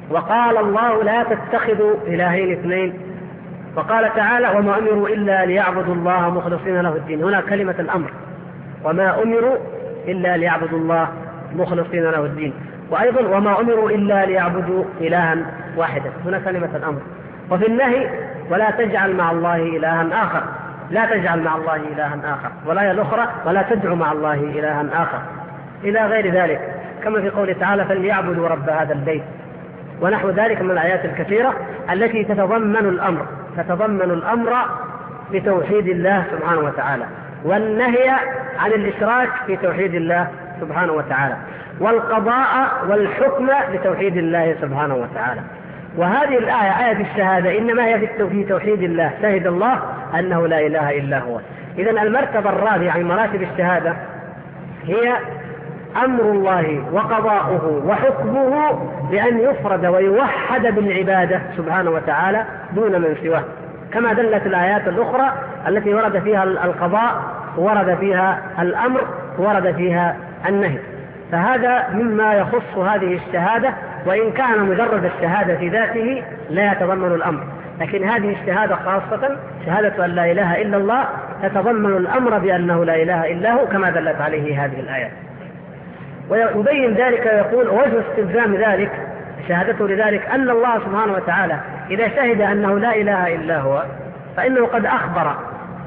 وقال الله لا تتخذوا إلهين اثنين، وقال تعالى وما أمروا إلا ليعبدوا الله مخلصين له الدين. هنا كلمة الأمر، وما أمروا إلا ليعبدوا الله مخلصين له الدين. وأيضا وما أمروا إلا ليعبدوا إلها واحدا، هنا كلمة الأمر. وفي النهي ولا تجعل مع الله إلها آخر، لا تجعل مع الله إلها آخر، والآية الأخرى ولا تدعو مع الله إلها آخر، إلى غير ذلك، كما في قوله تعالى فليعبدوا رب هذا البيت، ونحو ذلك من الآيات الكثيرة التي تتضمن الأمر بتوحيد الله سبحانه وتعالى، والنهي عن الإشراك في توحيد الله سبحانه وتعالى، والقضاء والحكم بتوحيد الله سبحانه وتعالى. وهذه الآية آية الشهادة إنما هي في توحيد الله، شهد الله أنه لا إله إلا هو. إذن المرتبة الرابعة من مراتب الشهادة هي أمر الله وقضاؤه وحكمه بأن يفرد ويوحد بالعبادة سبحانه وتعالى دون من سواه، كما دلت الآيات الأخرى التي ورد فيها القضاء ورد فيها الأمر ورد فيها النهي. فهذا مما يخص هذه الشهادة، وإن كان مجرد الشهادة في ذاته لا يتضمن الأمر، لكن هذه الشهادة خاصة شهادة أن لا إله إلا الله تتضمن الأمر بأنه لا إله إلا هو كما دلت عليه هذه الآيات. ويبين ذلك ويقول وجه استلزام ذلك شهادته لذلك أن الله سبحانه وتعالى إذا شهد أنه لا إله إلا هو فإنه قد أخبر.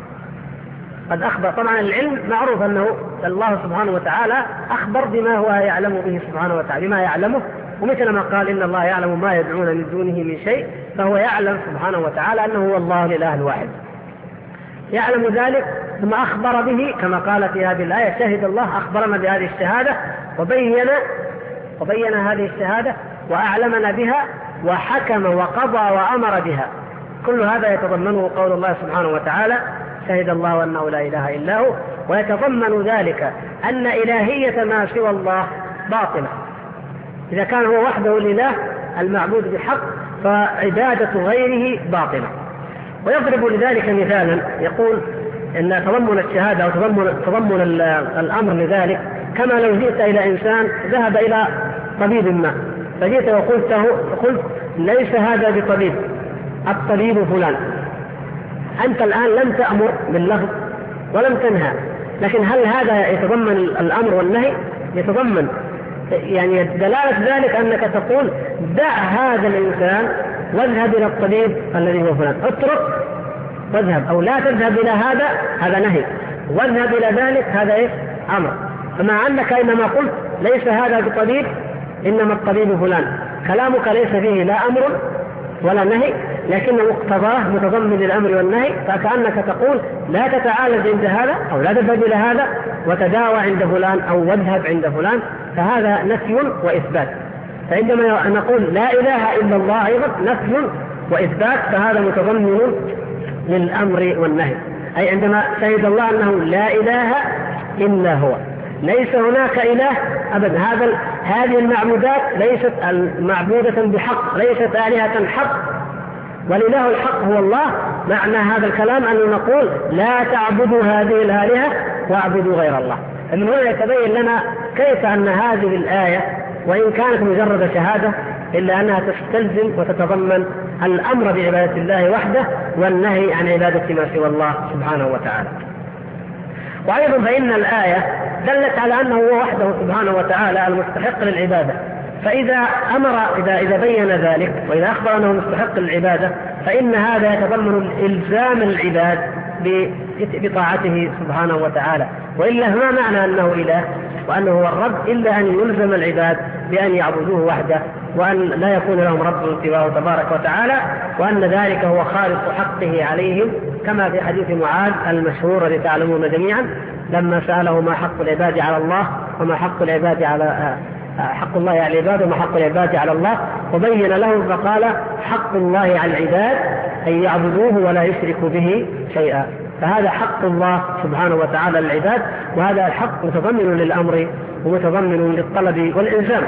طبعا العلم معروف أنه الله سبحانه وتعالى أخبر بما هو يعلم به سبحانه وتعالى، بما يعلمه، ومثل ما قال إن الله يعلم ما يدعون من دونه من شيء، فهو يعلم سبحانه وتعالى أنه هو الله الإله الواحد، يعلم ذلك ثم أخبر به كما قال في هذه الآية شهد الله، أخبرنا بهذه الشهادة وبين هذه الشهادة وأعلمنا بها وحكم وقضى وأمر بها. كل هذا يتضمنه قول الله سبحانه وتعالى شهد الله أنه لا إله إلا هو، ويتضمن ذلك أن إلهية ما سوى الله باطلة. إذا كان هو وحده الإله المعبود بحق فعبادة غيره باطلة. ويضرب لذلك مثالا يقول إن تضمن الشهادة أو تضمن الأمر لذلك كما لو جئت إلى إنسان ذهب إلى طبيب ما، فجئت وقلت ليس هذا بطبيب، الطبيب فلان. أنت الآن لم تأمر باللفظ ولم تنهى، لكن هل هذا يتضمن الأمر والنهي؟ يتضمن، يعني دلالة ذلك أنك تقول دع هذا الإنسان واذهب إلى الطبيب الذي هو فلان، اترك واذهب، أو لا تذهب إلى هذا نهي، واذهب إلى ذلك هذا أمر. فمع أنك إنما قلت ليس هذا بطبيب إنما الطبيب فلان، كلامك ليس فيه لا أمر ولا نهي، لكن مقتضاه متضمن الأمر والنهي، فكأنك تقول لا تتعالج عند هذا أو لا تذهب إلى هذا وتداوى عند فلان أو واذهب عند فلان، فهذا نفي وإثبات. فعندما نقول لا إله إلا الله أيضا نفي وإثبات، فهذا متضمن للأمر والنهي. أي عندما شهد الله أنه لا إله إلا هو، ليس هناك إله أبدا، هذه المعبودات ليست المعبودة بحق، ليست آلهة حق، والإله الحق هو الله. معنى هذا الكلام أن نقول لا تعبدوا هذه الآلهة واعبدوا غير الله. من هنا يتبين لنا كيف أن هذه الآية وإن كانت مجرد شهادة إلا أنها تستلزم وتتضمن الأمر بعبادة الله وحده والنهي عن عبادة ما سوى الله سبحانه وتعالى. وأيضا فإن الآية دلت على أنه هو وحده سبحانه وتعالى المستحق للعبادة، فإذا إذا بين ذلك وإذا أخبر أنه مستحق للعبادة فإن هذا يتضمن إلزام العباد بطاعته سبحانه وتعالى، وإلا ما معنى أنه إله وأنه هو الرب إلا أن يلزم العباد بأن يعبدوه وحده، وأن لا يكون لهم رب سواه تبارك وتعالى، وأن ذلك هو خالص حقه عليهم، كما في حديث معاذ المشهور الذي تعلمون جميعا لما سأله ما حق العباد على الله وما حق العباد على حق الله على العباد وما حق العباد على الله، وبين له فقال حق الله على العباد أن يعبدوه ولا يشركوا به شيئا. فهذا حق الله سبحانه وتعالى للعباد، وهذا الحق متضمن للأمر ومتضمن للطلب والإلزام.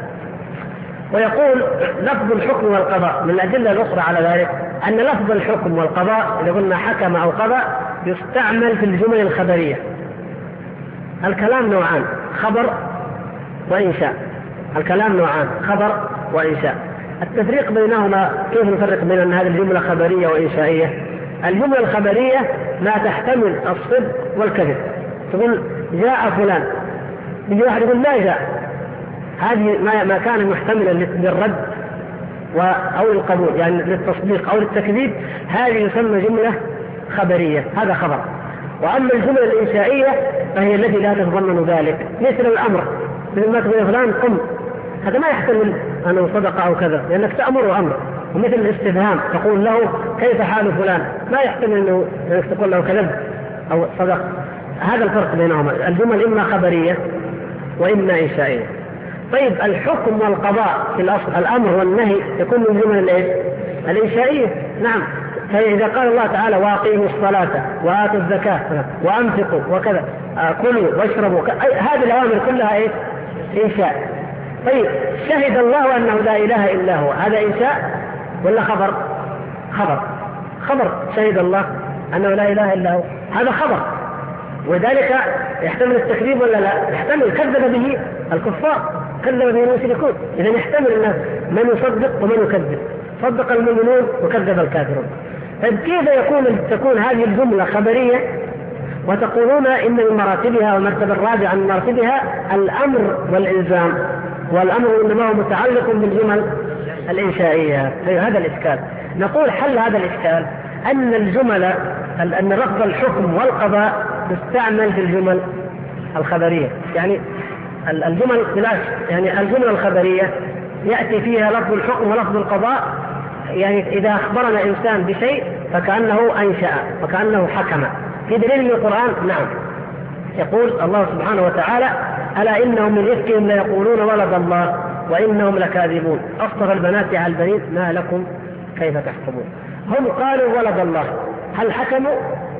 ويقول لفظ الحكم والقضاء من الأدلة الأخرى على ذلك أن لفظ الحكم والقضاء إذا قلنا حكم أو قضى يستعمل في الجمل الخبرية. الكلام نوعان، خبر وإنشاء. الكلام نوعان، خبر وإنشاء. التفريق بينهما كيف نفرق بين أن هذه الجملة خبرية وإنشائية؟ الجملة الخبرية ما تحتمل الصدق والكذب. تقول جاء فلان، يجي واحد يقول لا جاء، هذه ما كان محتملا للرد أو القبول، يعني للتصديق أو للتكذيب، هذه يسمى جملة خبرية، هذا خبر. وأما الجملة الإنشائية فهي التي لا تتضمن ذلك، مثل الأمر، مثل ما تقول فلان قم، هذا ما يحتمل أنه صدق أو كذا، لأنك تأمره أمر. ومثل الاستفهام، تقول له كيف حال فلان، ما يحتمل أنك تقول له كذب أو صدق. هذا الفرق بينهما، الجمل إما خبرية وإما إنشائية. طيب الحكم والقضاء في الأصل الأمر والنهي يكون من الجمل الإنشائية. نعم، فإذا قال الله تعالى وأقيموا الصلاة وآتوا الزكاة وأنفقوا وكذا، كلوا واشربوا، هذه الأوامر كلها إنشاء. طيب شهد الله أنه لا إله إلا هو، هذا إنشاء ولا خبر؟ خبر. شهد الله أنه لا إله إلا هو، هذا خبر، وذلك يحتمل التكذيب ولا لا؟ يحتمل، كذب به الكفار، كذب به المشركون، إذا يحتمل الناس من يصدق ومن يكذب، صدق المؤمنون وكذب الكافرون. طيب كيف تكون هذه الجملة خبرية وتقولون إن من مراتبها والمرتبة الرابعة من مراتبها الأمر والإلزام، والأمر إنما هو متعلق بالجمل الإنشائية؟ هذا الإشكال. نقول حل هذا الإشكال أن لفظ الحكم والقضاء تستعمل في الجمل الخبرية. يعني الجمل يعني الجملة الخبرية يأتي فيها لفظ الحكم ولفظ القضاء، يعني إذا أخبرنا إنسان بشيء فكأنه أنشأ وكأنه حكم. في دليل من القرآن، نعم، يقول الله سبحانه وتعالى ألا إنهم من إفكهم ليقولون ولد الله وإنهم لكاذبون أصطفى البنات على البنين ما لكم كيف تحكمون. هم قالوا ولد الله، هل حكموا؟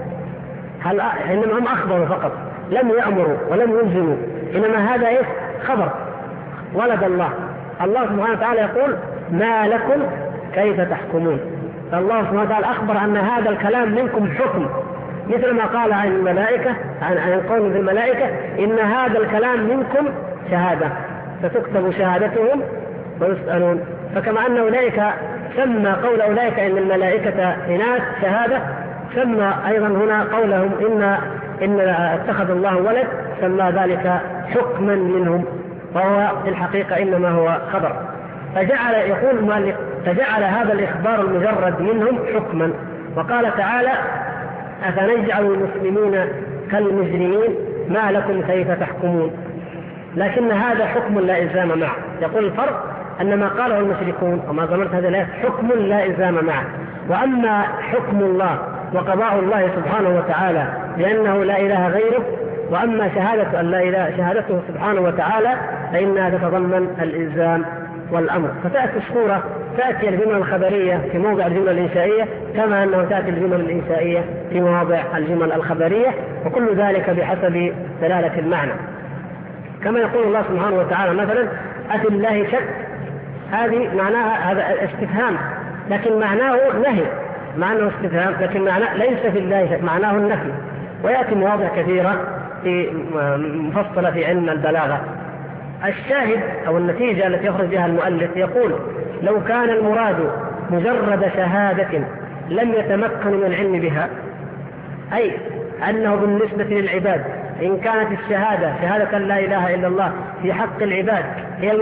إنما هم أخبروا فقط، لم يأمروا ولم يلزموا، إنما هذا خبر، ولد الله. الله سبحانه وتعالى يقول ما لكم كيف تحكمون، فالله سبحانه وتعالى أخبر أن هذا الكلام منكم حكم، مثل ما قال عن الملائكة، عن القوم بالملائكة إن هذا الكلام منكم شهادة فتكتب شهادتهم ويسألون. فكما أن أولئك سمى قول أولئك إن الملائكة إناث شهادة، سمى أيضا هنا قولهم إن اتخذ الله ولد، سمى ذلك حكما منهم، وهو في الحقيقة إنما هو خبر. يقول المؤلف فجعل هذا الإخبار المجرد منهم حكما. وقال تعالى أفنجعل المسلمين كالمجرمين ما لكم كيف تحكمون، لكن هذا حكم لا إلزام معه. يقول الفرق أن ما قاله المشركون وما ضمنت هذا الآية حكم لا إلزام معه، وأما حكم الله وقضاء الله سبحانه وتعالى بأنه لا إله غيره، وأما شهادة أن لا إله شهادته سبحانه وتعالى فإنها تتضمن الإلزام والأمر. فتأتي الصورة، تأتي الجملة الخبرية في موضع الجملة الإنشائية كما أنه تأتي الجملة الإنشائية في مواضع الجمل الخبرية، وكل ذلك بحسب دلالة المعنى. كما يقول الله سبحانه وتعالى مثلا أفي الله شك، هذه معناها هذا استفهام، لكن معناه نهي، معناه استفهام، لكن معناه ليس في الله شك، معناه النفي. ويأتي مواضع كثيرة في مفصلة في علم البلاغة. الشاهد أو النتيجة التي يخرج بها المؤلف يقول لو كان المراد مجرد شهادة لم يتمكن من العلم بها، أي أنه بالنسبة للعباد إن كانت الشهادة شهادة لا إله إلا الله في حق العباد هي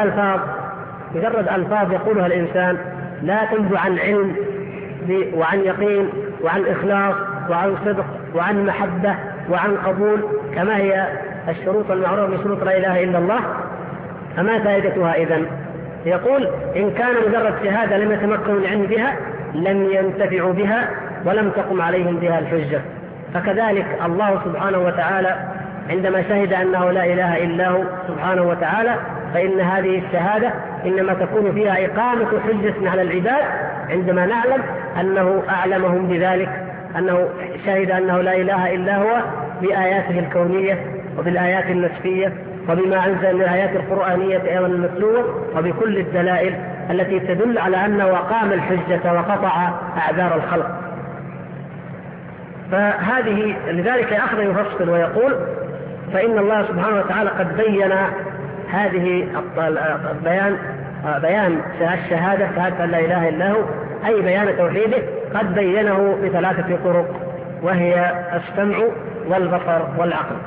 مجرد ألفاظ يقولها الإنسان لا تنبع عن علم وعن يقين وعن إخلاص وعن صدق وعن محبة وعن قبول كما هي الشروط المعروفة من شروط لا إله إلا الله، فما فائدتها إذن؟ يقول إن كان مجرد شهادة لم يتمكنوا من العلم بها لم ينتفعوا بها ولم تقم عليهم بها الحجة. فكذلك الله سبحانه وتعالى عندما شهد أنه لا إله إلا هو سبحانه وتعالى فإن هذه الشهادة إنما تكون فيها إقامة حجة على العباد، عندما نعلم أنه أعلمهم بذلك، أنه شهد أنه لا إله إلا هو بآياته الكونية وبالآيات النسبية وبما أنزل من الآيات القرآنية أيضا المتلوة وبكل الدلائل التي تدل على أنه أقام الحجة وقطع أعذار الخلق. فهذه لذلك أخذ يفصل ويقول فإن الله سبحانه وتعالى قد بين هذه البيان بيان الشهادة شهادة أن لا إله إلا هو أي بيان توحيده قد بينه بثلاثة طرق، وهي السمع والبصر والعقل.